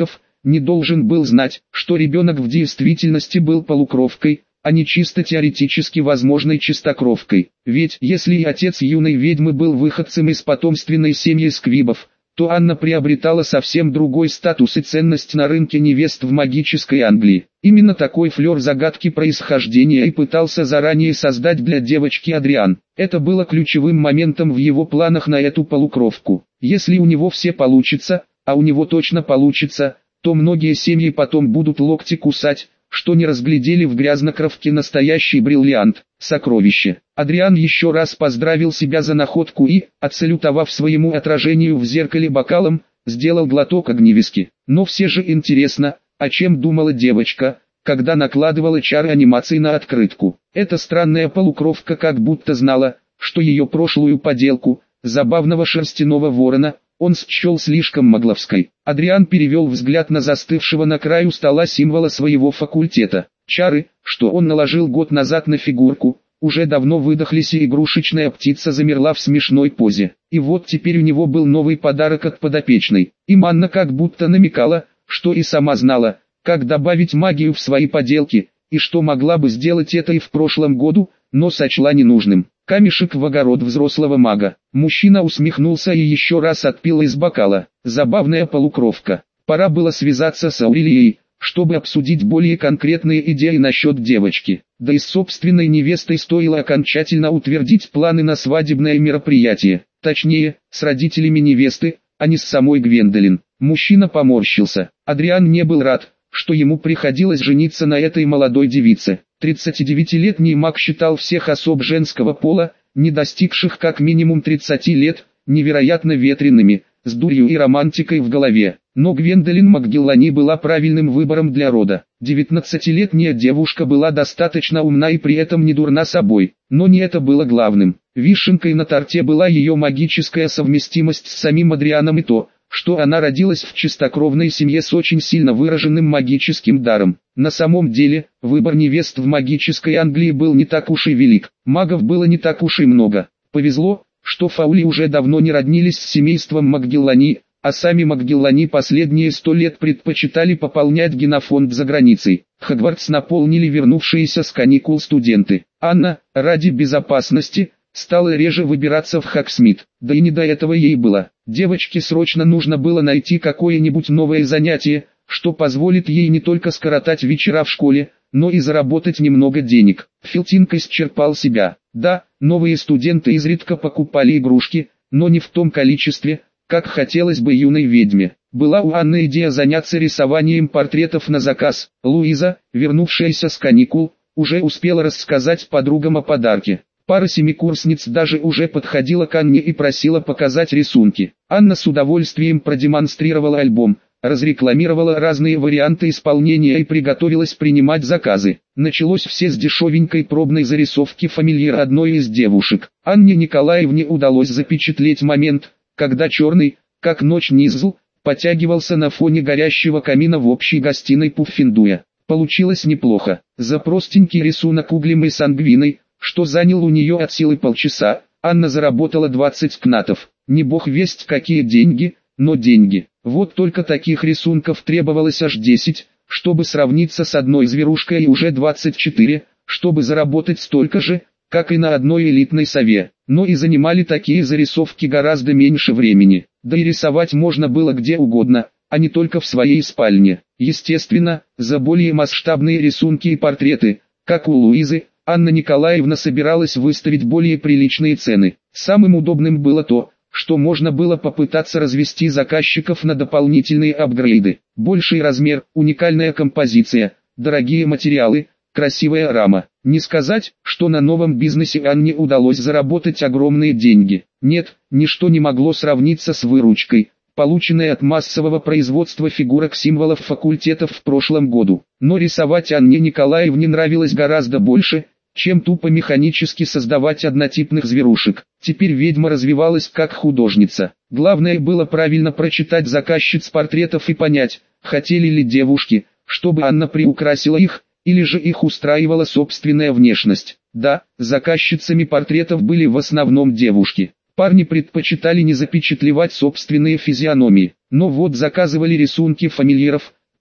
не должен был знать, что ребенок в действительности был полукровкой, а не чисто теоретически возможной чистокровкой. Ведь, если и отец юной ведьмы был выходцем из потомственной семьи сквибов, то Анна приобретала совсем другой статус и ценность на рынке невест в магической Англии. Именно такой флер загадки происхождения и пытался заранее создать для девочки Адриан. Это было ключевым моментом в его планах на эту полукровку. Если у него все получится, а у него точно получится, то многие семьи потом будут локти кусать, что не разглядели в грязнокровке настоящий бриллиант, сокровище. Адриан еще раз поздравил себя за находку и, отсалютовав своему отражению в зеркале бокалом, сделал глоток огневиски. Но все же интересно, о чем думала девочка, когда накладывала чары анимации на открытку. Эта странная полукровка как будто знала, что ее прошлую поделку, забавного шерстяного ворона, он счел слишком магловской. Адриан перевел взгляд на застывшего на краю стола символа своего факультета. Чары, что он наложил год назад на фигурку, уже давно выдохлись, и игрушечная птица замерла в смешной позе. И вот теперь у него был новый подарок от подопечной. И Анна как будто намекала, что и сама знала, как добавить магию в свои поделки, и что могла бы сделать это и в прошлом году, но сочла ненужным. Камешек в огород взрослого мага. Мужчина усмехнулся и еще раз отпил из бокала. Забавная полукровка. Пора было связаться с Аурелией, чтобы обсудить более конкретные идеи насчет девочки. Да и с собственной невестой стоило окончательно утвердить планы на свадебное мероприятие. Точнее, с родителями невесты, а не с самой Гвендолин. Мужчина поморщился. Адриан не был рад, что ему приходилось жениться на этой молодой девице. тридцатидевятилетний маг считал всех особ женского пола, не достигших как минимум тридцати лет, невероятно ветреными, с дурью и романтикой в голове. Но Гвендолин Макгеллани была правильным выбором для рода. девятнадцатилетняя девушка была достаточно умна и при этом не дурна собой. Но не это было главным. Вишенкой на торте была ее магическая совместимость с самим Адрианом и то, что она родилась в чистокровной семье с очень сильно выраженным магическим даром. На самом деле, выбор невест в магической Англии был не так уж и велик. Магов было не так уж и много. Повезло, что Фаули уже давно не роднились с семейством Макгеллани, а сами Макгеллани последние сто лет предпочитали пополнять генофонд за границей. Хогвартс наполнили вернувшиеся с каникул студенты. Анна, ради безопасности, стала реже выбираться в Хогсмит, да и не до этого ей было. Девочке срочно нужно было найти какое-нибудь новое занятие, что позволит ей не только скоротать вечера в школе, но и заработать немного денег. Филтинг исчерпал себя. Да, новые студенты изредка покупали игрушки, но не в том количестве, как хотелось бы юной ведьме. Была у Анны идея заняться рисованием портретов на заказ. Луиза, вернувшаяся с каникул, уже успела рассказать подругам о подарке. Пара семикурсниц даже уже подходила к Анне и просила показать рисунки. Анна с удовольствием продемонстрировала альбом, разрекламировала разные варианты исполнения и приготовилась принимать заказы. Началось все с дешевенькой пробной зарисовки фамильяра одной из девушек. Анне Николаевне удалось запечатлеть момент, когда черный, как ночь Низл, потягивался на фоне горящего камина в общей гостиной Пуффендуя. Получилось неплохо. За простенький рисунок углем и сангвиной, что занял у нее от силы полчаса, Анна заработала двадцать кнатов. Не бог весть какие деньги, но деньги. Вот только таких рисунков требовалось аж десять, чтобы сравниться с одной зверушкой, и уже двадцать четыре, чтобы заработать столько же, как и на одной элитной сове. Но и занимали такие зарисовки гораздо меньше времени. Да и рисовать можно было где угодно, а не только в своей спальне. Естественно, за более масштабные рисунки и портреты, как у Луизы, Анна Николаевна собиралась выставить более приличные цены. Самым удобным было то, что можно было попытаться развести заказчиков на дополнительные апгрейды. Больший размер, уникальная композиция, дорогие материалы, красивая рама. Не сказать, что на новом бизнесе Анне удалось заработать огромные деньги. Нет, ничто не могло сравниться с выручкой, полученной от массового производства фигурок символов факультетов в прошлом году. Но рисовать Анне Николаевне нравилось гораздо больше, чем тупо механически создавать однотипных зверушек. Теперь ведьма развивалась как художница. Главное было правильно прочитать заказчиц портретов и понять, хотели ли девушки, чтобы Анна приукрасила их, или же их устраивала собственная внешность. Да, заказчицами портретов были в основном девушки. Парни предпочитали не запечатлевать собственные физиономии, но вот заказывали рисунки фамильяров,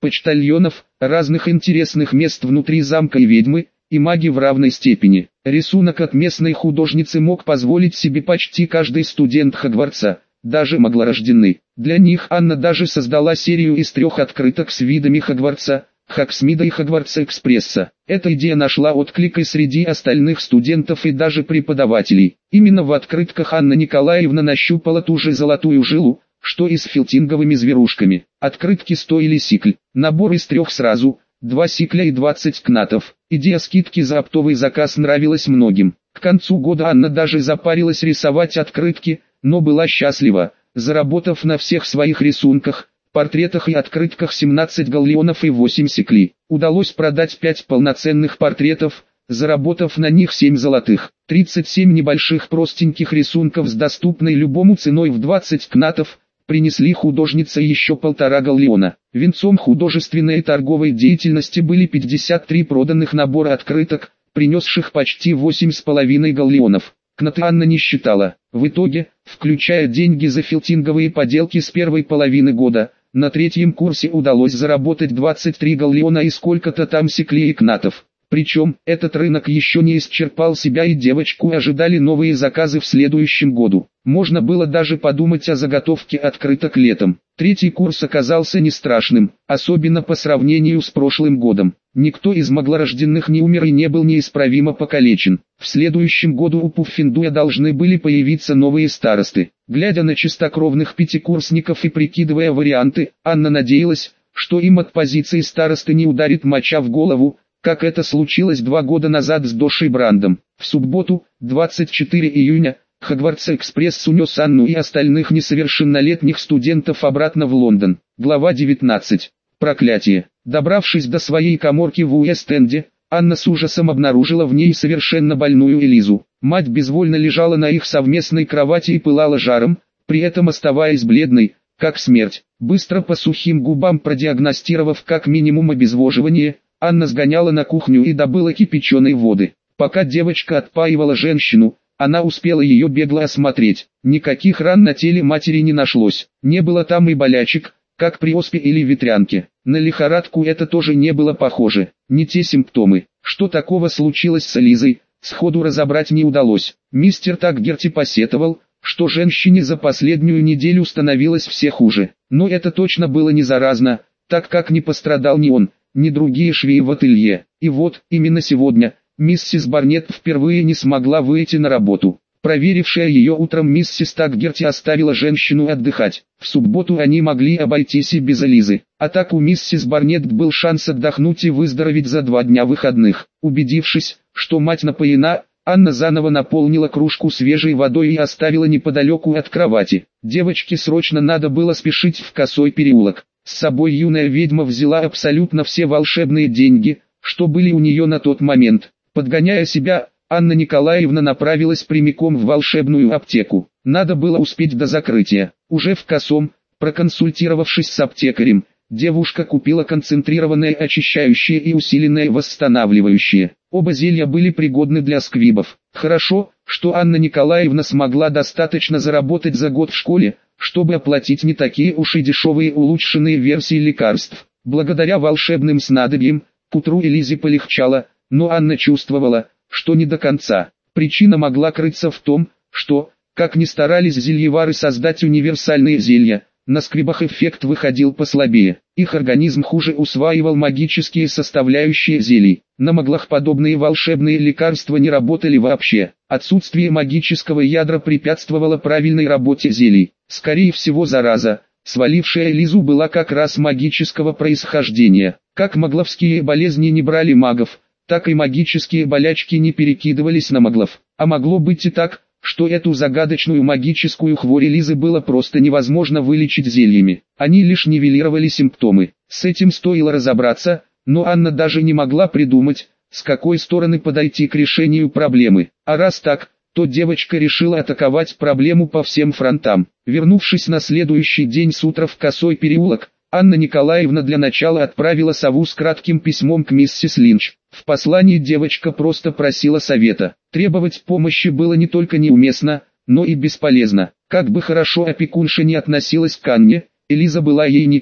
почтальонов, разных интересных мест внутри замка и ведьмы, и маги в равной степени. Рисунок от местной художницы мог позволить себе почти каждый студент Хогвартса, даже маглорожденный. Для них Анна даже создала серию из трех открыток с видами Хогвартса, Хогсмида и Хогвартс-экспресса. Эта идея нашла отклик и среди остальных студентов и даже преподавателей. Именно в открытках Анна Николаевна нащупала ту же золотую жилу, что и с филтинговыми зверушками. Открытки стоили сикль, набор из трех сразу, два сикля и двадцать кнатов. Идея скидки за оптовый заказ нравилась многим. К концу года Анна даже запарилась рисовать открытки, но была счастлива, заработав на всех своих рисунках, портретах и открытках семнадцать галлеонов и восемь сиклей. Удалось продать пять полноценных портретов, заработав на них семь золотых. тридцать семь небольших простеньких рисунков с доступной любому ценой в двадцать кнатов, принесли художнице еще полтора галлеона. Венцом художественной и торговой деятельности были пятьдесят три проданных набора открыток, принесших почти восемь с половиной галлеонов. Кнаты Анна не считала. В итоге, включая деньги за филтинговые поделки с первой половины года, на третьем курсе удалось заработать двадцать три галлеона и сколько-то там сиклей и кнатов. Причем, этот рынок еще не исчерпал себя и девочку ожидали новые заказы в следующем году. Можно было даже подумать о заготовке открыток летом. Третий курс оказался не страшным, особенно по сравнению с прошлым годом. Никто из маглорожденных не умер и не был неисправимо покалечен. В следующем году у Пуффендуя должны были появиться новые старосты. Глядя на чистокровных пятикурсников и прикидывая варианты, Анна надеялась, что им от позиции старосты не ударит моча в голову, как это случилось два года назад с Дошей Брандом. В субботу, двадцать четвёртого июня, Хогвартс-экспресс унес Анну и остальных несовершеннолетних студентов обратно в Лондон. Глава девятнадцать. Проклятие. Добравшись до своей каморки в Уэст-Энде, Анна с ужасом обнаружила в ней совершенно больную Элизу. Мать безвольно лежала на их совместной кровати и пылала жаром, при этом оставаясь бледной, как смерть. Быстро по сухим губам продиагностировав как минимум обезвоживание, Анна сгоняла на кухню и добыла кипяченой воды. Пока девочка отпаивала женщину, она успела ее бегло осмотреть. Никаких ран на теле матери не нашлось. Не было там и болячек, как при оспе или ветрянке. На лихорадку это тоже не было похоже. Не те симптомы. Что такого случилось с Элизой, сходу разобрать не удалось. Мистер Такгерти посетовал, что женщине за последнюю неделю становилось все хуже. Но это точно было не заразно, так как не пострадал ни он, ни другие швеи в ателье. И вот, именно сегодня, миссис Барнетт впервые не смогла выйти на работу. Проверившая ее утром миссис Такгерти оставила женщину отдыхать. В субботу они могли обойтись и без Элизы. А так у миссис Барнетт был шанс отдохнуть и выздороветь за два дня выходных. Убедившись, что мать напоена, Анна заново наполнила кружку свежей водой и оставила неподалеку от кровати. Девочке срочно надо было спешить в Косой переулок. С собой юная ведьма взяла абсолютно все волшебные деньги, что были у нее на тот момент. Подгоняя себя, Анна Николаевна направилась прямиком в волшебную аптеку. Надо было успеть до закрытия. Уже в Косом, проконсультировавшись с аптекарем, девушка купила концентрированное очищающее и усиленное восстанавливающее. Оба зелья были пригодны для сквибов. Хорошо, что Анна Николаевна смогла достаточно заработать за год в школе, чтобы оплатить не такие уж и дешевые улучшенные версии лекарств. Благодаря волшебным снадобьям, к утру Элизе полегчало, но Анна чувствовала, что не до конца. Причина могла крыться в том, что, как ни старались зельевары создать универсальные зелья, на сквибах эффект выходил послабее. Их организм хуже усваивал магические составляющие зелий. На маглах подобные волшебные лекарства не работали вообще. Отсутствие магического ядра препятствовало правильной работе зелий. Скорее всего зараза, свалившая Элизу, была как раз магического происхождения. Как магловские болезни не брали магов, так и магические болячки не перекидывались на маглов. А могло быть и так, что эту загадочную магическую хворь Элизы было просто невозможно вылечить зельями. Они лишь нивелировали симптомы. С этим стоило разобраться, но Анна даже не могла придумать, с какой стороны подойти к решению проблемы. А раз так, то девочка решила атаковать проблему по всем фронтам. Вернувшись на следующий день с утра в Косой переулок, Анна Николаевна для начала отправила сову с кратким письмом к миссис Линч. В послании девочка просто просила совета. Требовать помощи было не только неуместно, но и бесполезно. Как бы хорошо опекунша не относилась к Анне, Элиза была ей никем.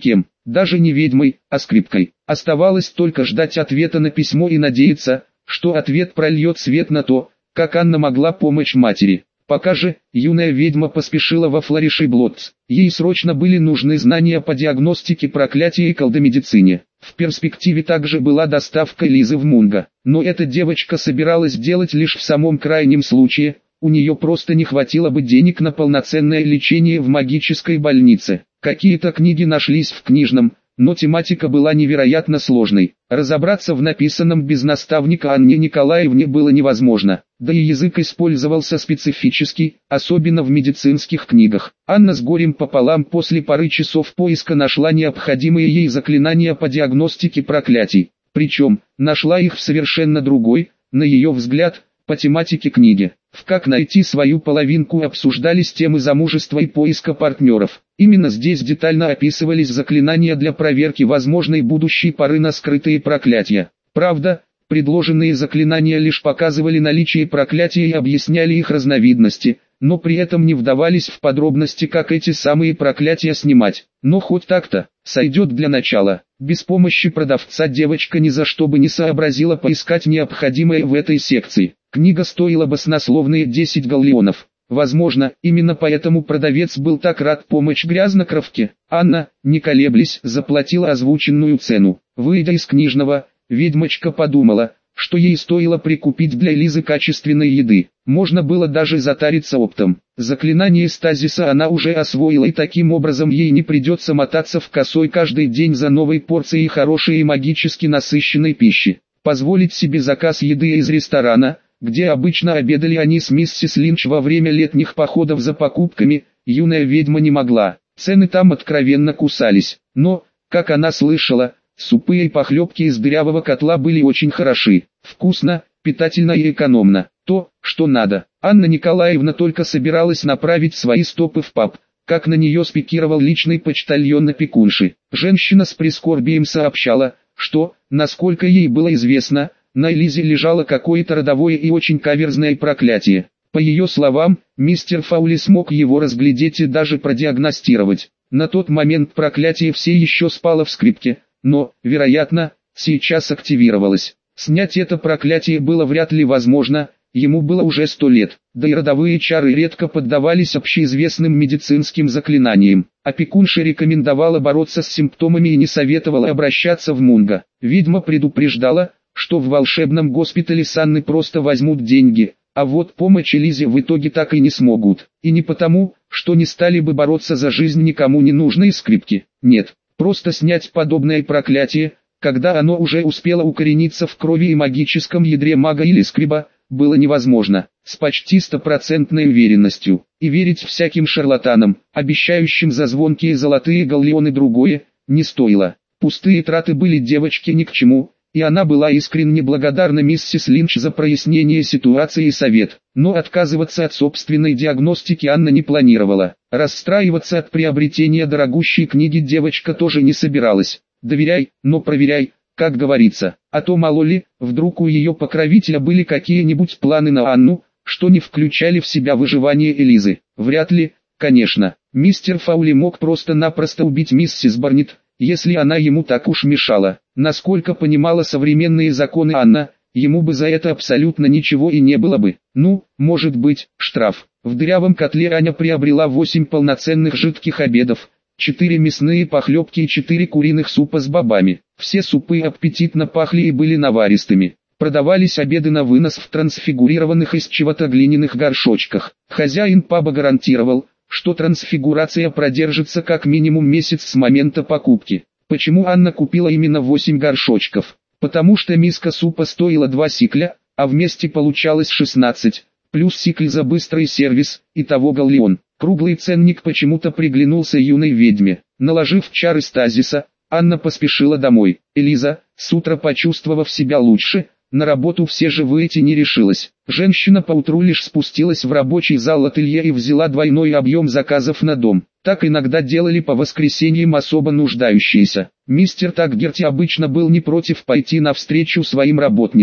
даже не ведьмой, а скрипкой. Оставалось только ждать ответа на письмо и надеяться, что ответ прольет свет на то, как Анна могла помочь матери. Пока же, юная ведьма поспешила во Флориши Блотс. Ей срочно были нужны знания по диагностике проклятия и колдомедицине. В перспективе также была доставка Лизы в Мунго. Но эта девочка собиралась делать лишь в самом крайнем случае, у нее просто не хватило бы денег на полноценное лечение в магической больнице. Какие-то книги нашлись в книжном, но тематика была невероятно сложной. Разобраться в написанном без наставника Анне Николаевне было невозможно, да и язык использовался специфический, особенно в медицинских книгах. Анна с горем пополам после пары часов поиска нашла необходимые ей заклинания по диагностике проклятий. Причем, нашла их в совершенно другой, на ее взгляд, по тематике книги. В «Как найти свою половинку» обсуждались темы замужества и поиска партнеров. Именно здесь детально описывались заклинания для проверки возможной будущей пары на скрытые проклятия. Правда, предложенные заклинания лишь показывали наличие проклятия и объясняли их разновидности, но при этом не вдавались в подробности, как эти самые проклятия снимать. Но хоть так-то, сойдет для начала. Без помощи продавца девочка ни за что бы не сообразила поискать необходимое в этой секции. Книга стоила баснословные десять галлеонов. Возможно, именно поэтому продавец был так рад помочь грязнокровке. Анна, не колеблясь, заплатила озвученную цену. Выйдя из книжного, ведьмочка подумала, что ей стоило прикупить для Лизы качественной еды. Можно было даже затариться оптом. Заклинание стазиса она уже освоила, и таким образом ей не придется мотаться в косой каждый день за новой порцией хорошей и магически насыщенной пищи. Позволить себе заказ еды из ресторана, где обычно обедали они с миссис Линч во время летних походов за покупками, юная ведьма не могла. Цены там откровенно кусались, но, как она слышала, супы и похлебки из дырявого котла были очень хороши, вкусно, питательно и экономно. То, что надо. Анна Николаевна только собиралась направить свои стопы в паб, как на нее спикировал личный почтальон опекунши. Женщина с прискорбием сообщала, что, насколько ей было известно, на Лизе лежало какое-то родовое и очень каверзное проклятие. По ее словам, мистер Фаули смог его разглядеть и даже продиагностировать. На тот момент проклятие все еще спало в скрипке, но, вероятно, сейчас активировалось. Снять это проклятие было вряд ли возможно, ему было уже сто лет, да и родовые чары редко поддавались общеизвестным медицинским заклинаниям. Опекунша рекомендовала бороться с симптомами и не советовала обращаться в Мунго. Ведьма предупреждала, что в волшебном госпитале с Анны просто возьмут деньги, а вот помочь Лизе в итоге так и не смогут. И не потому, что не стали бы бороться за жизнь никому не нужной скрипки. Нет, просто снять подобное проклятие, когда оно уже успело укорениться в крови и магическом ядре мага или скриба, было невозможно, с почти стопроцентной уверенностью. И верить всяким шарлатанам, обещающим за звонкие золотые галлеоны другое, не стоило. Пустые траты были девочке ни к чему, и она была искренне благодарна миссис Линч за прояснение ситуации и совет. Но отказываться от собственной диагностики Анна не планировала. Расстраиваться от приобретения дорогущей книги девочка тоже не собиралась. Доверяй, но проверяй, как говорится. А то мало ли, вдруг у ее покровителя были какие-нибудь планы на Анну, что не включали в себя выживание Элизы. Вряд ли, конечно. Мистер Фаули мог просто-напросто убить миссис Барнетт, если она ему так уж мешала. Насколько понимала современные законы Анна, ему бы за это абсолютно ничего и не было бы. Ну, может быть, штраф. В дырявом котле Аня приобрела восемь полноценных жидких обедов, четыре мясные похлебки и четыре куриных супа с бобами. Все супы аппетитно пахли и были наваристыми. Продавались обеды на вынос в трансфигурированных из чего-то глиняных горшочках. Хозяин паба гарантировал, что трансфигурация продержится как минимум месяц с момента покупки. Почему Анна купила именно восемь горшочков? Потому что миска супа стоила два сикля, а вместе получалось шестнадцать, плюс сикль за быстрый сервис, итого галлеон. Круглый ценник почему-то приглянулся юной ведьме. Наложив чары стазиса, Анна поспешила домой. Элиза, с утра почувствовав себя лучше, на работу все же выйти не решилась. Женщина поутру лишь спустилась в рабочий зал ателье и взяла двойной объем заказов на дом. Так иногда делали по воскресеньям особо нуждающиеся. Мистер Такгерти обычно был не против пойти навстречу своим работницам.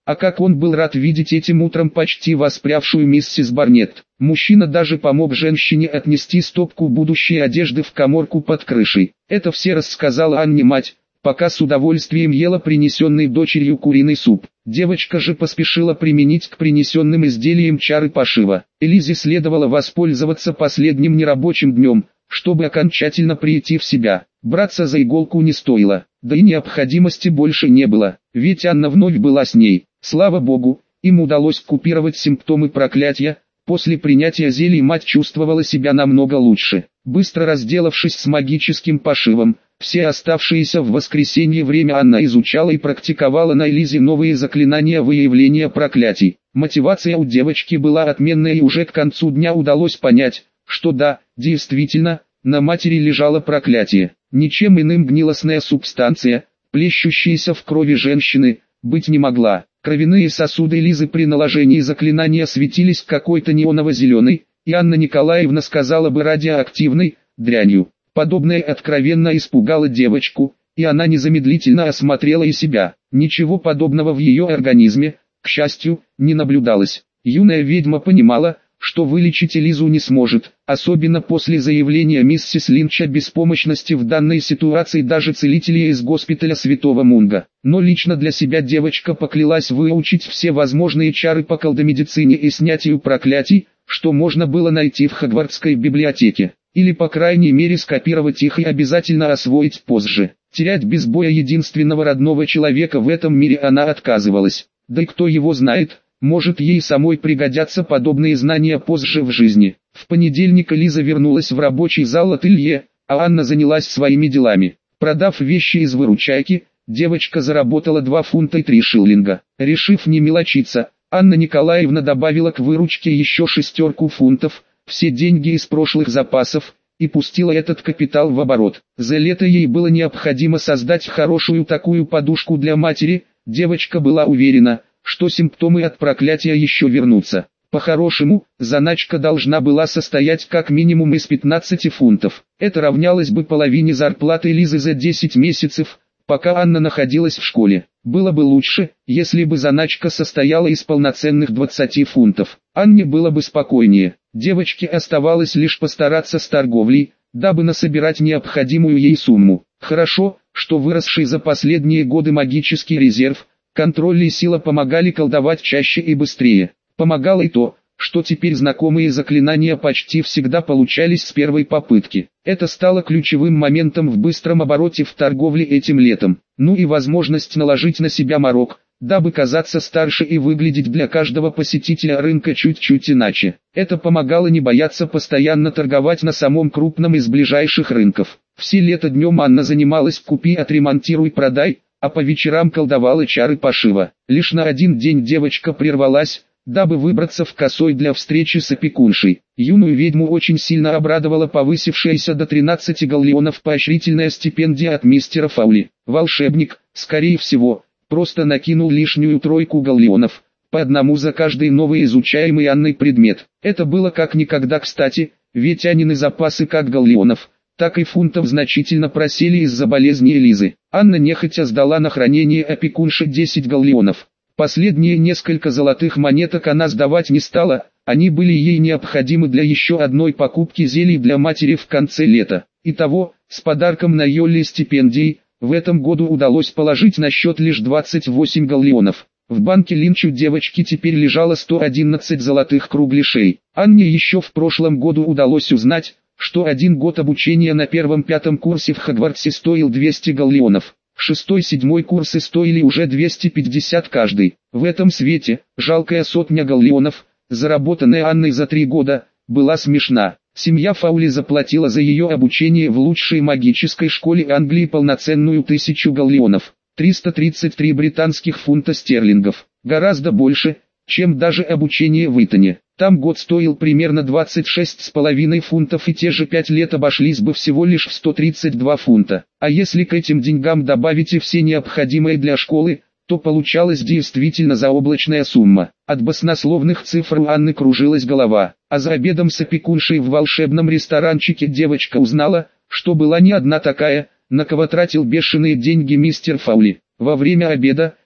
А как он был рад видеть этим утром почти воспрявшую миссис Барнетт. Мужчина даже помог женщине отнести стопку будущей одежды в каморку под крышей. Это все рассказала Анне мать, пока с удовольствием ела принесенный дочерью куриный суп. Девочка же поспешила применить к принесенным изделиям чары пошива. Элизе следовало воспользоваться последним нерабочим днем, чтобы окончательно прийти в себя. Браться за иголку не стоило, да и необходимости больше не было, ведь Анна вновь была с ней. Слава богу, им удалось купировать симптомы проклятия. После принятия зелий мать чувствовала себя намного лучше. Быстро разделавшись с магическим пошивом, все оставшиеся в воскресенье время Анна изучала и практиковала на Элизе новые заклинания выявления проклятий. Мотивация у девочки была отменная, и уже к концу дня удалось понять, что да, действительно, на матери лежало проклятие. Ничем иным гнилостная субстанция, плещущаяся в крови женщины, быть не могла. Кровяные сосуды Элизы при наложении заклинания светились какой-то неоново-зеленой, и Анна Николаевна сказала бы радиоактивной, дрянью. Подобное откровенно испугало девочку, и она незамедлительно осмотрела и себя. Ничего подобного в ее организме, к счастью, не наблюдалось. Юная ведьма понимала, что вылечить Элизу не сможет, особенно после заявления миссис Линч о беспомощности в данной ситуации даже целителей из госпиталя Святого Мунга. Но лично для себя девочка поклялась выучить все возможные чары по колдомедицине и снятию проклятий, что можно было найти в Хогвартской библиотеке, или по крайней мере скопировать их и обязательно освоить позже. Терять без боя единственного родного человека в этом мире она отказывалась. Да и кто его знает, может ей самой пригодятся подобные знания позже в жизни. В понедельник Элиза вернулась в рабочий зал ателье, а Анна занялась своими делами. Продав вещи из выручайки, девочка заработала два фунта и три шиллинга. Решив не мелочиться, Анна Николаевна добавила к выручке еще шестерку фунтов, все деньги из прошлых запасов, и пустила этот капитал в оборот. За лето ей было необходимо создать хорошую такую подушку для матери. Девочка была уверена, что симптомы от проклятия еще вернутся. По-хорошему, заначка должна была состоять как минимум из пятнадцати фунтов. Это равнялось бы половине зарплаты Лизы за десять месяцев, пока Анна находилась в школе. Было бы лучше, если бы заначка состояла из полноценных двадцати фунтов. Анне было бы спокойнее. Девочке оставалось лишь постараться с торговлей, дабы насобирать необходимую ей сумму. Хорошо, что выросший за последние годы магический резерв, контроль и сила помогали колдовать чаще и быстрее. Помогало и то, что теперь знакомые заклинания почти всегда получались с первой попытки. Это стало ключевым моментом в быстром обороте в торговле этим летом. Ну и возможность наложить на себя морок, дабы казаться старше и выглядеть для каждого посетителя рынка чуть-чуть иначе. Это помогало не бояться постоянно торговать на самом крупном из ближайших рынков. Все лето днем Анна занималась «купи, отремонтируй, продай», а по вечерам колдовала чары пошива. Лишь на один день девочка прервалась, дабы выбраться в косой для встречи с опекуншей. Юную ведьму очень сильно обрадовала повысившаяся до тринадцати галлеонов поощрительная стипендия от мистера Фаули. Волшебник, скорее всего, просто накинул лишнюю тройку галлеонов, по одному за каждый новый изучаемый Анной предмет. Это было как никогда кстати, ведь Анины запасы как галлеонов, так и фунтов значительно просели из-за болезни Элизы. Анна нехотя сдала на хранение опекунше десять галлеонов. Последние несколько золотых монеток она сдавать не стала, они были ей необходимы для еще одной покупки зелий для матери в конце лета. Итого, с подарком на Йолли стипендией, в этом году удалось положить на счет лишь двадцать восемь галлеонов. В банке Линчу девочки теперь лежало сто одиннадцать золотых кругляшей. Анне еще в прошлом году удалось узнать, что один год обучения на первом-пятом курсе в Хогвартсе стоил двести галлеонов. Шестой-седьмой курсы стоили уже двести пятьдесят каждый. В этом свете, жалкая сотня галлеонов, заработанная Анной за три года, была смешна. Семья Фаули заплатила за ее обучение в лучшей магической школе Англии полноценную тысячу галлеонов, триста тридцать три британских фунта стерлингов, гораздо больше, чем даже обучение в Итоне. Там год стоил примерно двадцать шесть с половиной фунтов, и те же пять лет обошлись бы всего лишь в сто тридцать два фунта. А если к этим деньгам добавить и все необходимое для школы, то получалась действительно заоблачная сумма. От баснословных цифр у Анны кружилась голова, а за обедом с опекуншей в волшебном ресторанчике девочка узнала, что была не одна такая, на кого тратил бешеные деньги мистер Фаули. Во время обеда,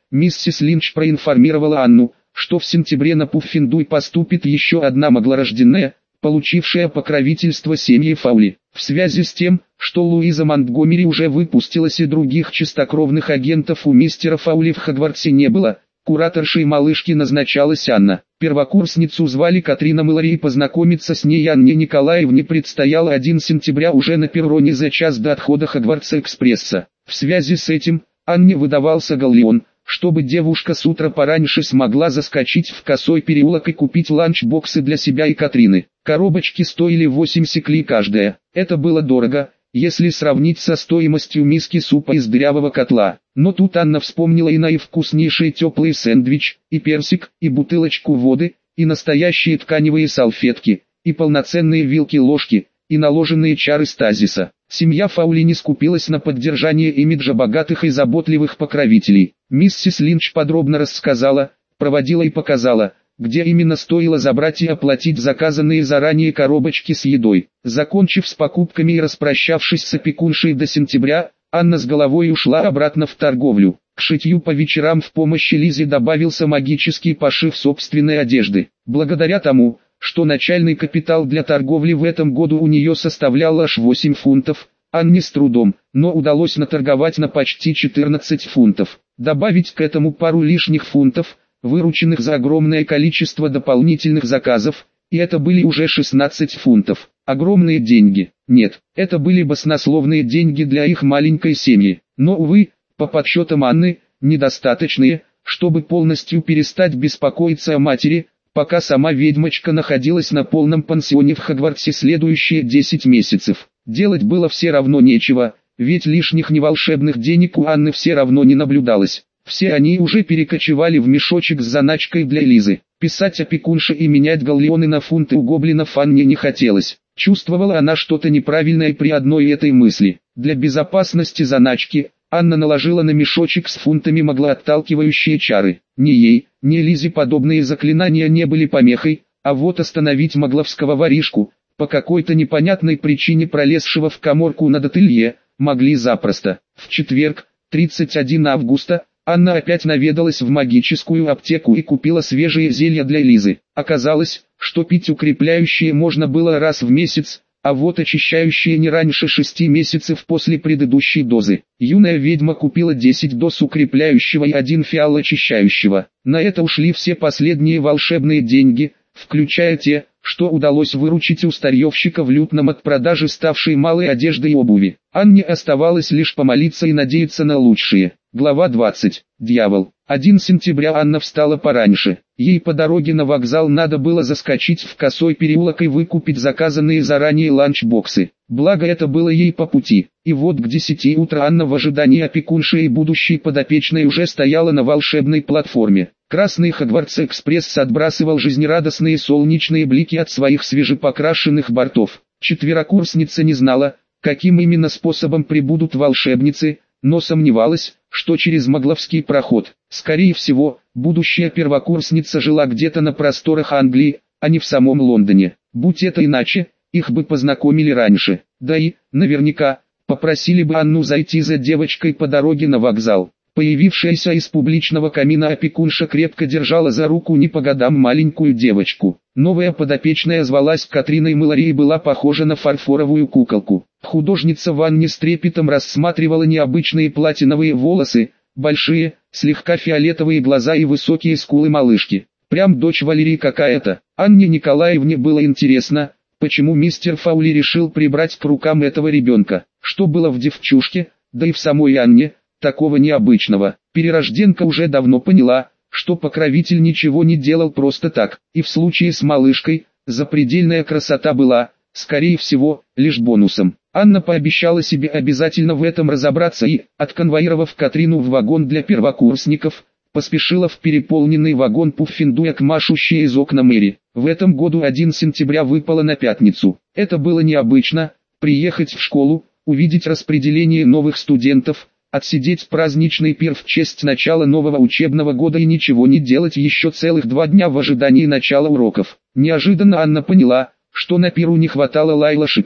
миссис Линч проинформировала Анну, что в сентябре на Пуффендуй поступит еще одна маглорожденная, получившая покровительство семьи Фаули. В связи с тем, что Луиза Монтгомери уже выпустилась и других чистокровных агентов у мистера Фаули в Хогвартсе не было, кураторшей малышки назначалась Анна. Первокурсницу звали Катрина Мэлори, и познакомиться с ней Анне Николаевне предстояло первого сентября уже на перроне за час до отхода Хогвартс-экспресса. В связи с этим, Анне выдавался галлеон, чтобы девушка с утра пораньше смогла заскочить в Косой переулок и купить ланчбоксы для себя и Катрины. Коробочки стоили восемь секлей каждая. Это было дорого, если сравнить со стоимостью миски супа из дырявого котла. Но тут Анна вспомнила и наивкуснейший теплый сэндвич, и персик, и бутылочку воды, и настоящие тканевые салфетки, и полноценные вилки-ложки, и наложенные чары стазиса. Семья Фаули не скупилась на поддержание имиджа богатых и заботливых покровителей. Миссис Линч подробно рассказала, проводила и показала, где именно стоило забрать и оплатить заказанные заранее коробочки с едой. Закончив с покупками и распрощавшись с опекуншей до сентября, Анна с головой ушла обратно в торговлю. К шитью по вечерам в помощь Лизе добавился магический пошив собственной одежды. Благодаря тому, что начальный капитал для торговли в этом году у нее составлял аж восемь фунтов, Анне с трудом, но удалось наторговать на почти четырнадцать фунтов. Добавить к этому пару лишних фунтов, вырученных за огромное количество дополнительных заказов, и это были уже шестнадцать фунтов. Огромные деньги. Нет, это были баснословные деньги для их маленькой семьи. Но, увы, по подсчетам Анны, недостаточные, чтобы полностью перестать беспокоиться о матери, пока сама ведьмочка находилась на полном пансионе в Хогвартсе следующие десять месяцев. Делать было все равно нечего, ведь лишних неволшебных денег у Анны все равно не наблюдалось. Все они уже перекочевали в мешочек с заначкой для Лизы. Писать опекунше и менять галлеоны на фунты у гоблинов Анне не хотелось. Чувствовала она что-то неправильное при одной этой мысли. Для безопасности заначки, Анна наложила на мешочек с фунтами маглоотталкивающие чары. Ни ей, ни Лизе подобные заклинания не были помехой, а вот остановить магловского воришку, по какой-то непонятной причине пролезшего в каморку над ателье, могли запросто. В четверг, тридцать первого августа, Анна опять наведалась в магическую аптеку и купила свежие зелья для Лизы. Оказалось, что пить укрепляющие можно было раз в месяц, а вот очищающие не раньше шести месяцев после предыдущей дозы. Юная ведьма купила десять доз укрепляющего и один фиал очищающего. На это ушли все последние волшебные деньги, включая те, что удалось выручить у старьевщика в лютном от продажи ставшей малой одежды и обуви. Анне оставалось лишь помолиться и надеяться на лучшее. Глава двадцать. Дьявол. первого сентября Анна встала пораньше. Ей по дороге на вокзал надо было заскочить в Косой переулок и выкупить заказанные заранее ланчбоксы. Благо это было ей по пути. И вот к десяти утра Анна в ожидании опекунши и будущей подопечной уже стояла на волшебной платформе. Красный Хогвартс-экспресс отбрасывал жизнерадостные солнечные блики от своих свежепокрашенных бортов. Четверокурсница не знала, каким именно способом прибудут волшебницы, но сомневалась, что через Магловский проход. Скорее всего, будущая первокурсница жила где-то на просторах Англии, а не в самом Лондоне. Будь это иначе, их бы познакомили раньше. Да и, наверняка, попросили бы Анну зайти за девочкой по дороге на вокзал. Появившаяся из публичного камина опекунша крепко держала за руку не по годам маленькую девочку. Новая подопечная звалась Катриной Мэлори и была похожа на фарфоровую куколку. Художница в Анне с трепетом рассматривала необычные платиновые волосы, большие, слегка фиолетовые глаза и высокие скулы малышки. Прям дочь Валерии какая-то. Анне Николаевне было интересно, почему мистер Фаули решил прибрать к рукам этого ребенка. Что было в девчушке, да и в самой Анне, такого необычного. Перерожденка уже давно поняла, что покровитель ничего не делал просто так, и в случае с малышкой, запредельная красота была, скорее всего, лишь бонусом. Анна пообещала себе обязательно в этом разобраться и, отконвоировав Катрину в вагон для первокурсников, поспешила в переполненный вагон Пуффендуя к машущей из окна Мэри. В этом году первого сентября выпало на пятницу. Это было необычно, приехать в школу, увидеть распределение новых студентов, отсидеть праздничный пир в честь начала нового учебного года и ничего не делать еще целых два дня в ожидании начала уроков. Неожиданно Анна поняла, что на пиру не хватало Лайла Шикли.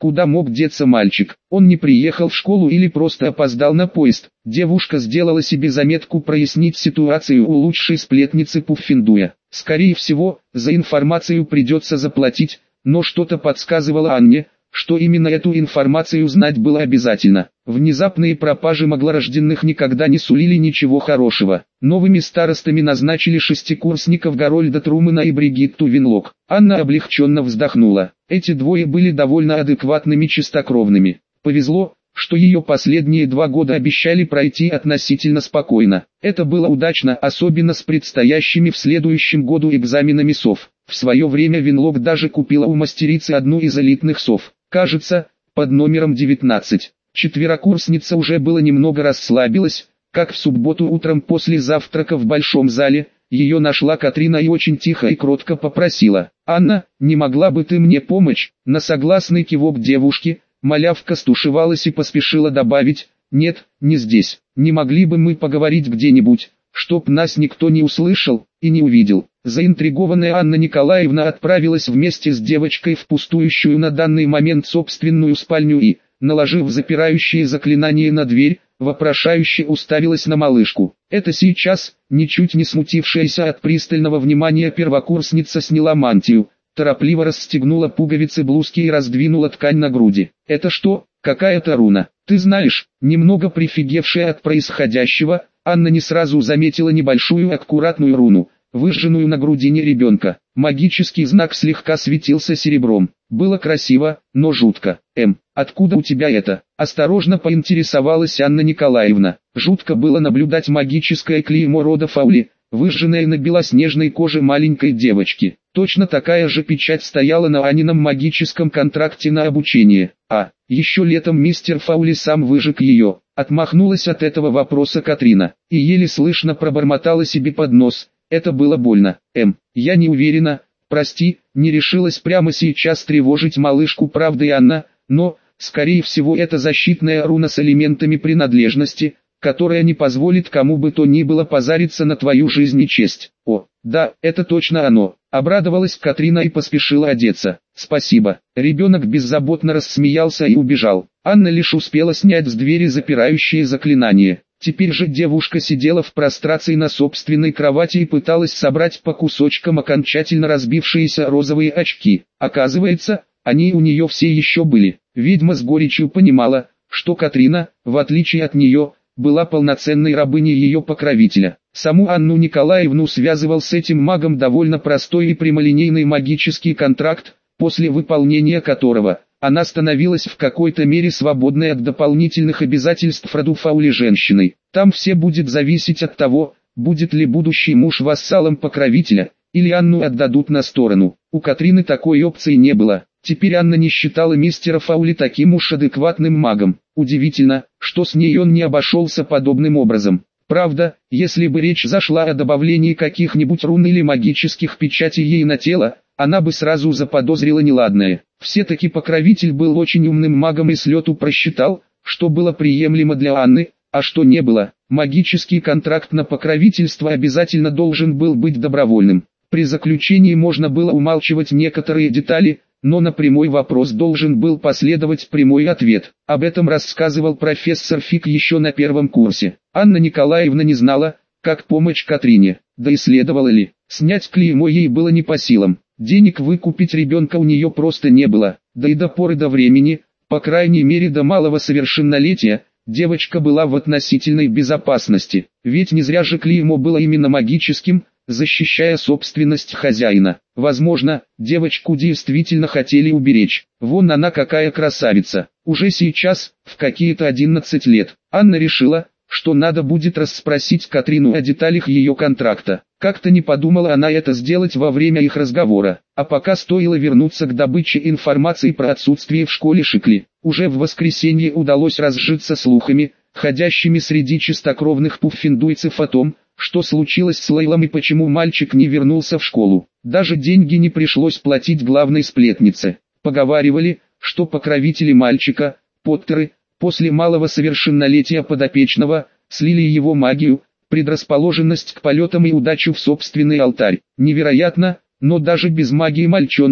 Куда мог деться мальчик? Он не приехал в школу или просто опоздал на поезд? Девушка сделала себе заметку прояснить ситуацию у лучшей сплетницы Пуффендуя. Скорее всего, за информацию придется заплатить, но что-то подсказывало Анне, что именно эту информацию знать было обязательно. Внезапные пропажи малорожденных никогда не сулили ничего хорошего. Новыми старостами назначили шестикурсников Гарольда Трумэна и Бригитту Винлок. Анна облегченно вздохнула. Эти двое были довольно адекватными чистокровными. Повезло, что ее последние два года обещали пройти относительно спокойно. Это было удачно, особенно с предстоящими в следующем году экзаменами сов. В свое время Винлок даже купила у мастерицы одну из элитных сов. Кажется, под номером девятнадцать. Четверокурсница уже было немного расслабилась, как в субботу утром после завтрака в большом зале, ее нашла Катрина и очень тихо и кротко попросила: «Анна, не могла бы ты мне помочь?» На согласный кивок девушки, малявка стушевалась и поспешила добавить: «Нет, не здесь. Не могли бы мы поговорить где-нибудь, чтоб нас никто не услышал и не увидел?» Заинтригованная Анна Николаевна отправилась вместе с девочкой в пустующую на данный момент собственную спальню и, наложив запирающее заклинание на дверь, вопрошающе уставилась на малышку. Это сейчас, ничуть не смутившаяся от пристального внимания первокурсница сняла мантию, торопливо расстегнула пуговицы блузки и раздвинула ткань на груди. «Это что, какая-то руна? Ты знаешь?» Немного прифигевшая от происходящего, Анна не сразу заметила небольшую аккуратную руну, выжженную на грудине ребенка. Магический знак слегка светился серебром. Было красиво, но жутко. «Эм, откуда у тебя это?» Осторожно поинтересовалась Анна Николаевна. Жутко было наблюдать магическое клеймо рода Фаули, выжженное на белоснежной коже маленькой девочки. Точно такая же печать стояла на Анином магическом контракте на обучение. А, еще летом мистер Фаули сам выжег ее. Отмахнулась от этого вопроса Катрина и еле слышно пробормотала себе под нос: «Это было больно. Эм, я не уверена, прости, не решилась прямо сейчас тревожить малышку правдой Анна, но, скорее всего, это защитная руна с элементами принадлежности, которая не позволит кому бы то ни было позариться на твою жизнь и честь». «О, да, это точно оно», — обрадовалась Катрина и поспешила одеться. «Спасибо». Ребенок беззаботно рассмеялся и убежал. Анна лишь успела снять с двери запирающее заклинание. Теперь же девушка сидела в прострации на собственной кровати и пыталась собрать по кусочкам окончательно разбившиеся розовые очки. Оказывается, они у нее все еще были. Ведьма с горечью понимала, что Катрина, в отличие от нее, была полноценной рабыней ее покровителя. Саму Анну Николаевну связывал с этим магом довольно простой и прямолинейный магический контракт, после выполнения которого она становилась в какой-то мере свободной от дополнительных обязательств роду Фаули женщиной. Там все будет зависеть от того, будет ли будущий муж вассалом покровителя, или Анну отдадут на сторону. У Катрины такой опции не было. Теперь Анна не считала мистера Фаули таким уж адекватным магом. Удивительно, что с ней он не обошелся подобным образом. Правда, если бы речь зашла о добавлении каких-нибудь рун или магических печатей ей на тело, она бы сразу заподозрила неладное. Все-таки покровитель был очень умным магом и с лету просчитал, что было приемлемо для Анны, а что не было. Магический контракт на покровительство обязательно должен был быть добровольным. При заключении можно было умалчивать некоторые детали, но на прямой вопрос должен был последовать прямой ответ. Об этом рассказывал профессор Фик еще на первом курсе. Анна Николаевна не знала, как помочь Катрине, да и следовало ли. Снять клеймо ей было не по силам. Денег выкупить ребенка у нее просто не было, да и до поры до времени, по крайней мере до малого совершеннолетия, девочка была в относительной безопасности. Ведь не зря же клеймо было именно магическим, защищая собственность хозяина. Возможно, девочку действительно хотели уберечь. Вон она какая красавица. Уже сейчас, в какие-то одиннадцать лет, Анна решила, что надо будет расспросить Катрину о деталях ее контракта. Как-то не подумала она это сделать во время их разговора, а пока стоило вернуться к добыче информации про отсутствие в школе Шикли. Уже в воскресенье удалось разжиться слухами, ходящими среди чистокровных пуффендуйцев о том, что случилось с Лейлом и почему мальчик не вернулся в школу. Даже деньги не пришлось платить главной сплетнице. Поговаривали, что покровители мальчика, Поттеры, после малого совершеннолетия подопечного, слили его магию, предрасположенность к полетам и удачу в собственный алтарь. Невероятно, но даже без магии мальчонки,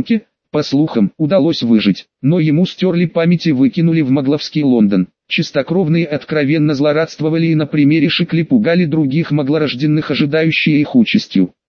По слухам, удалось выжить, но ему стерли память и выкинули в Могловский Лондон. Чистокровные откровенно злорадствовали и на примере Шикли пугали других моглорожденных ожидающие их участью.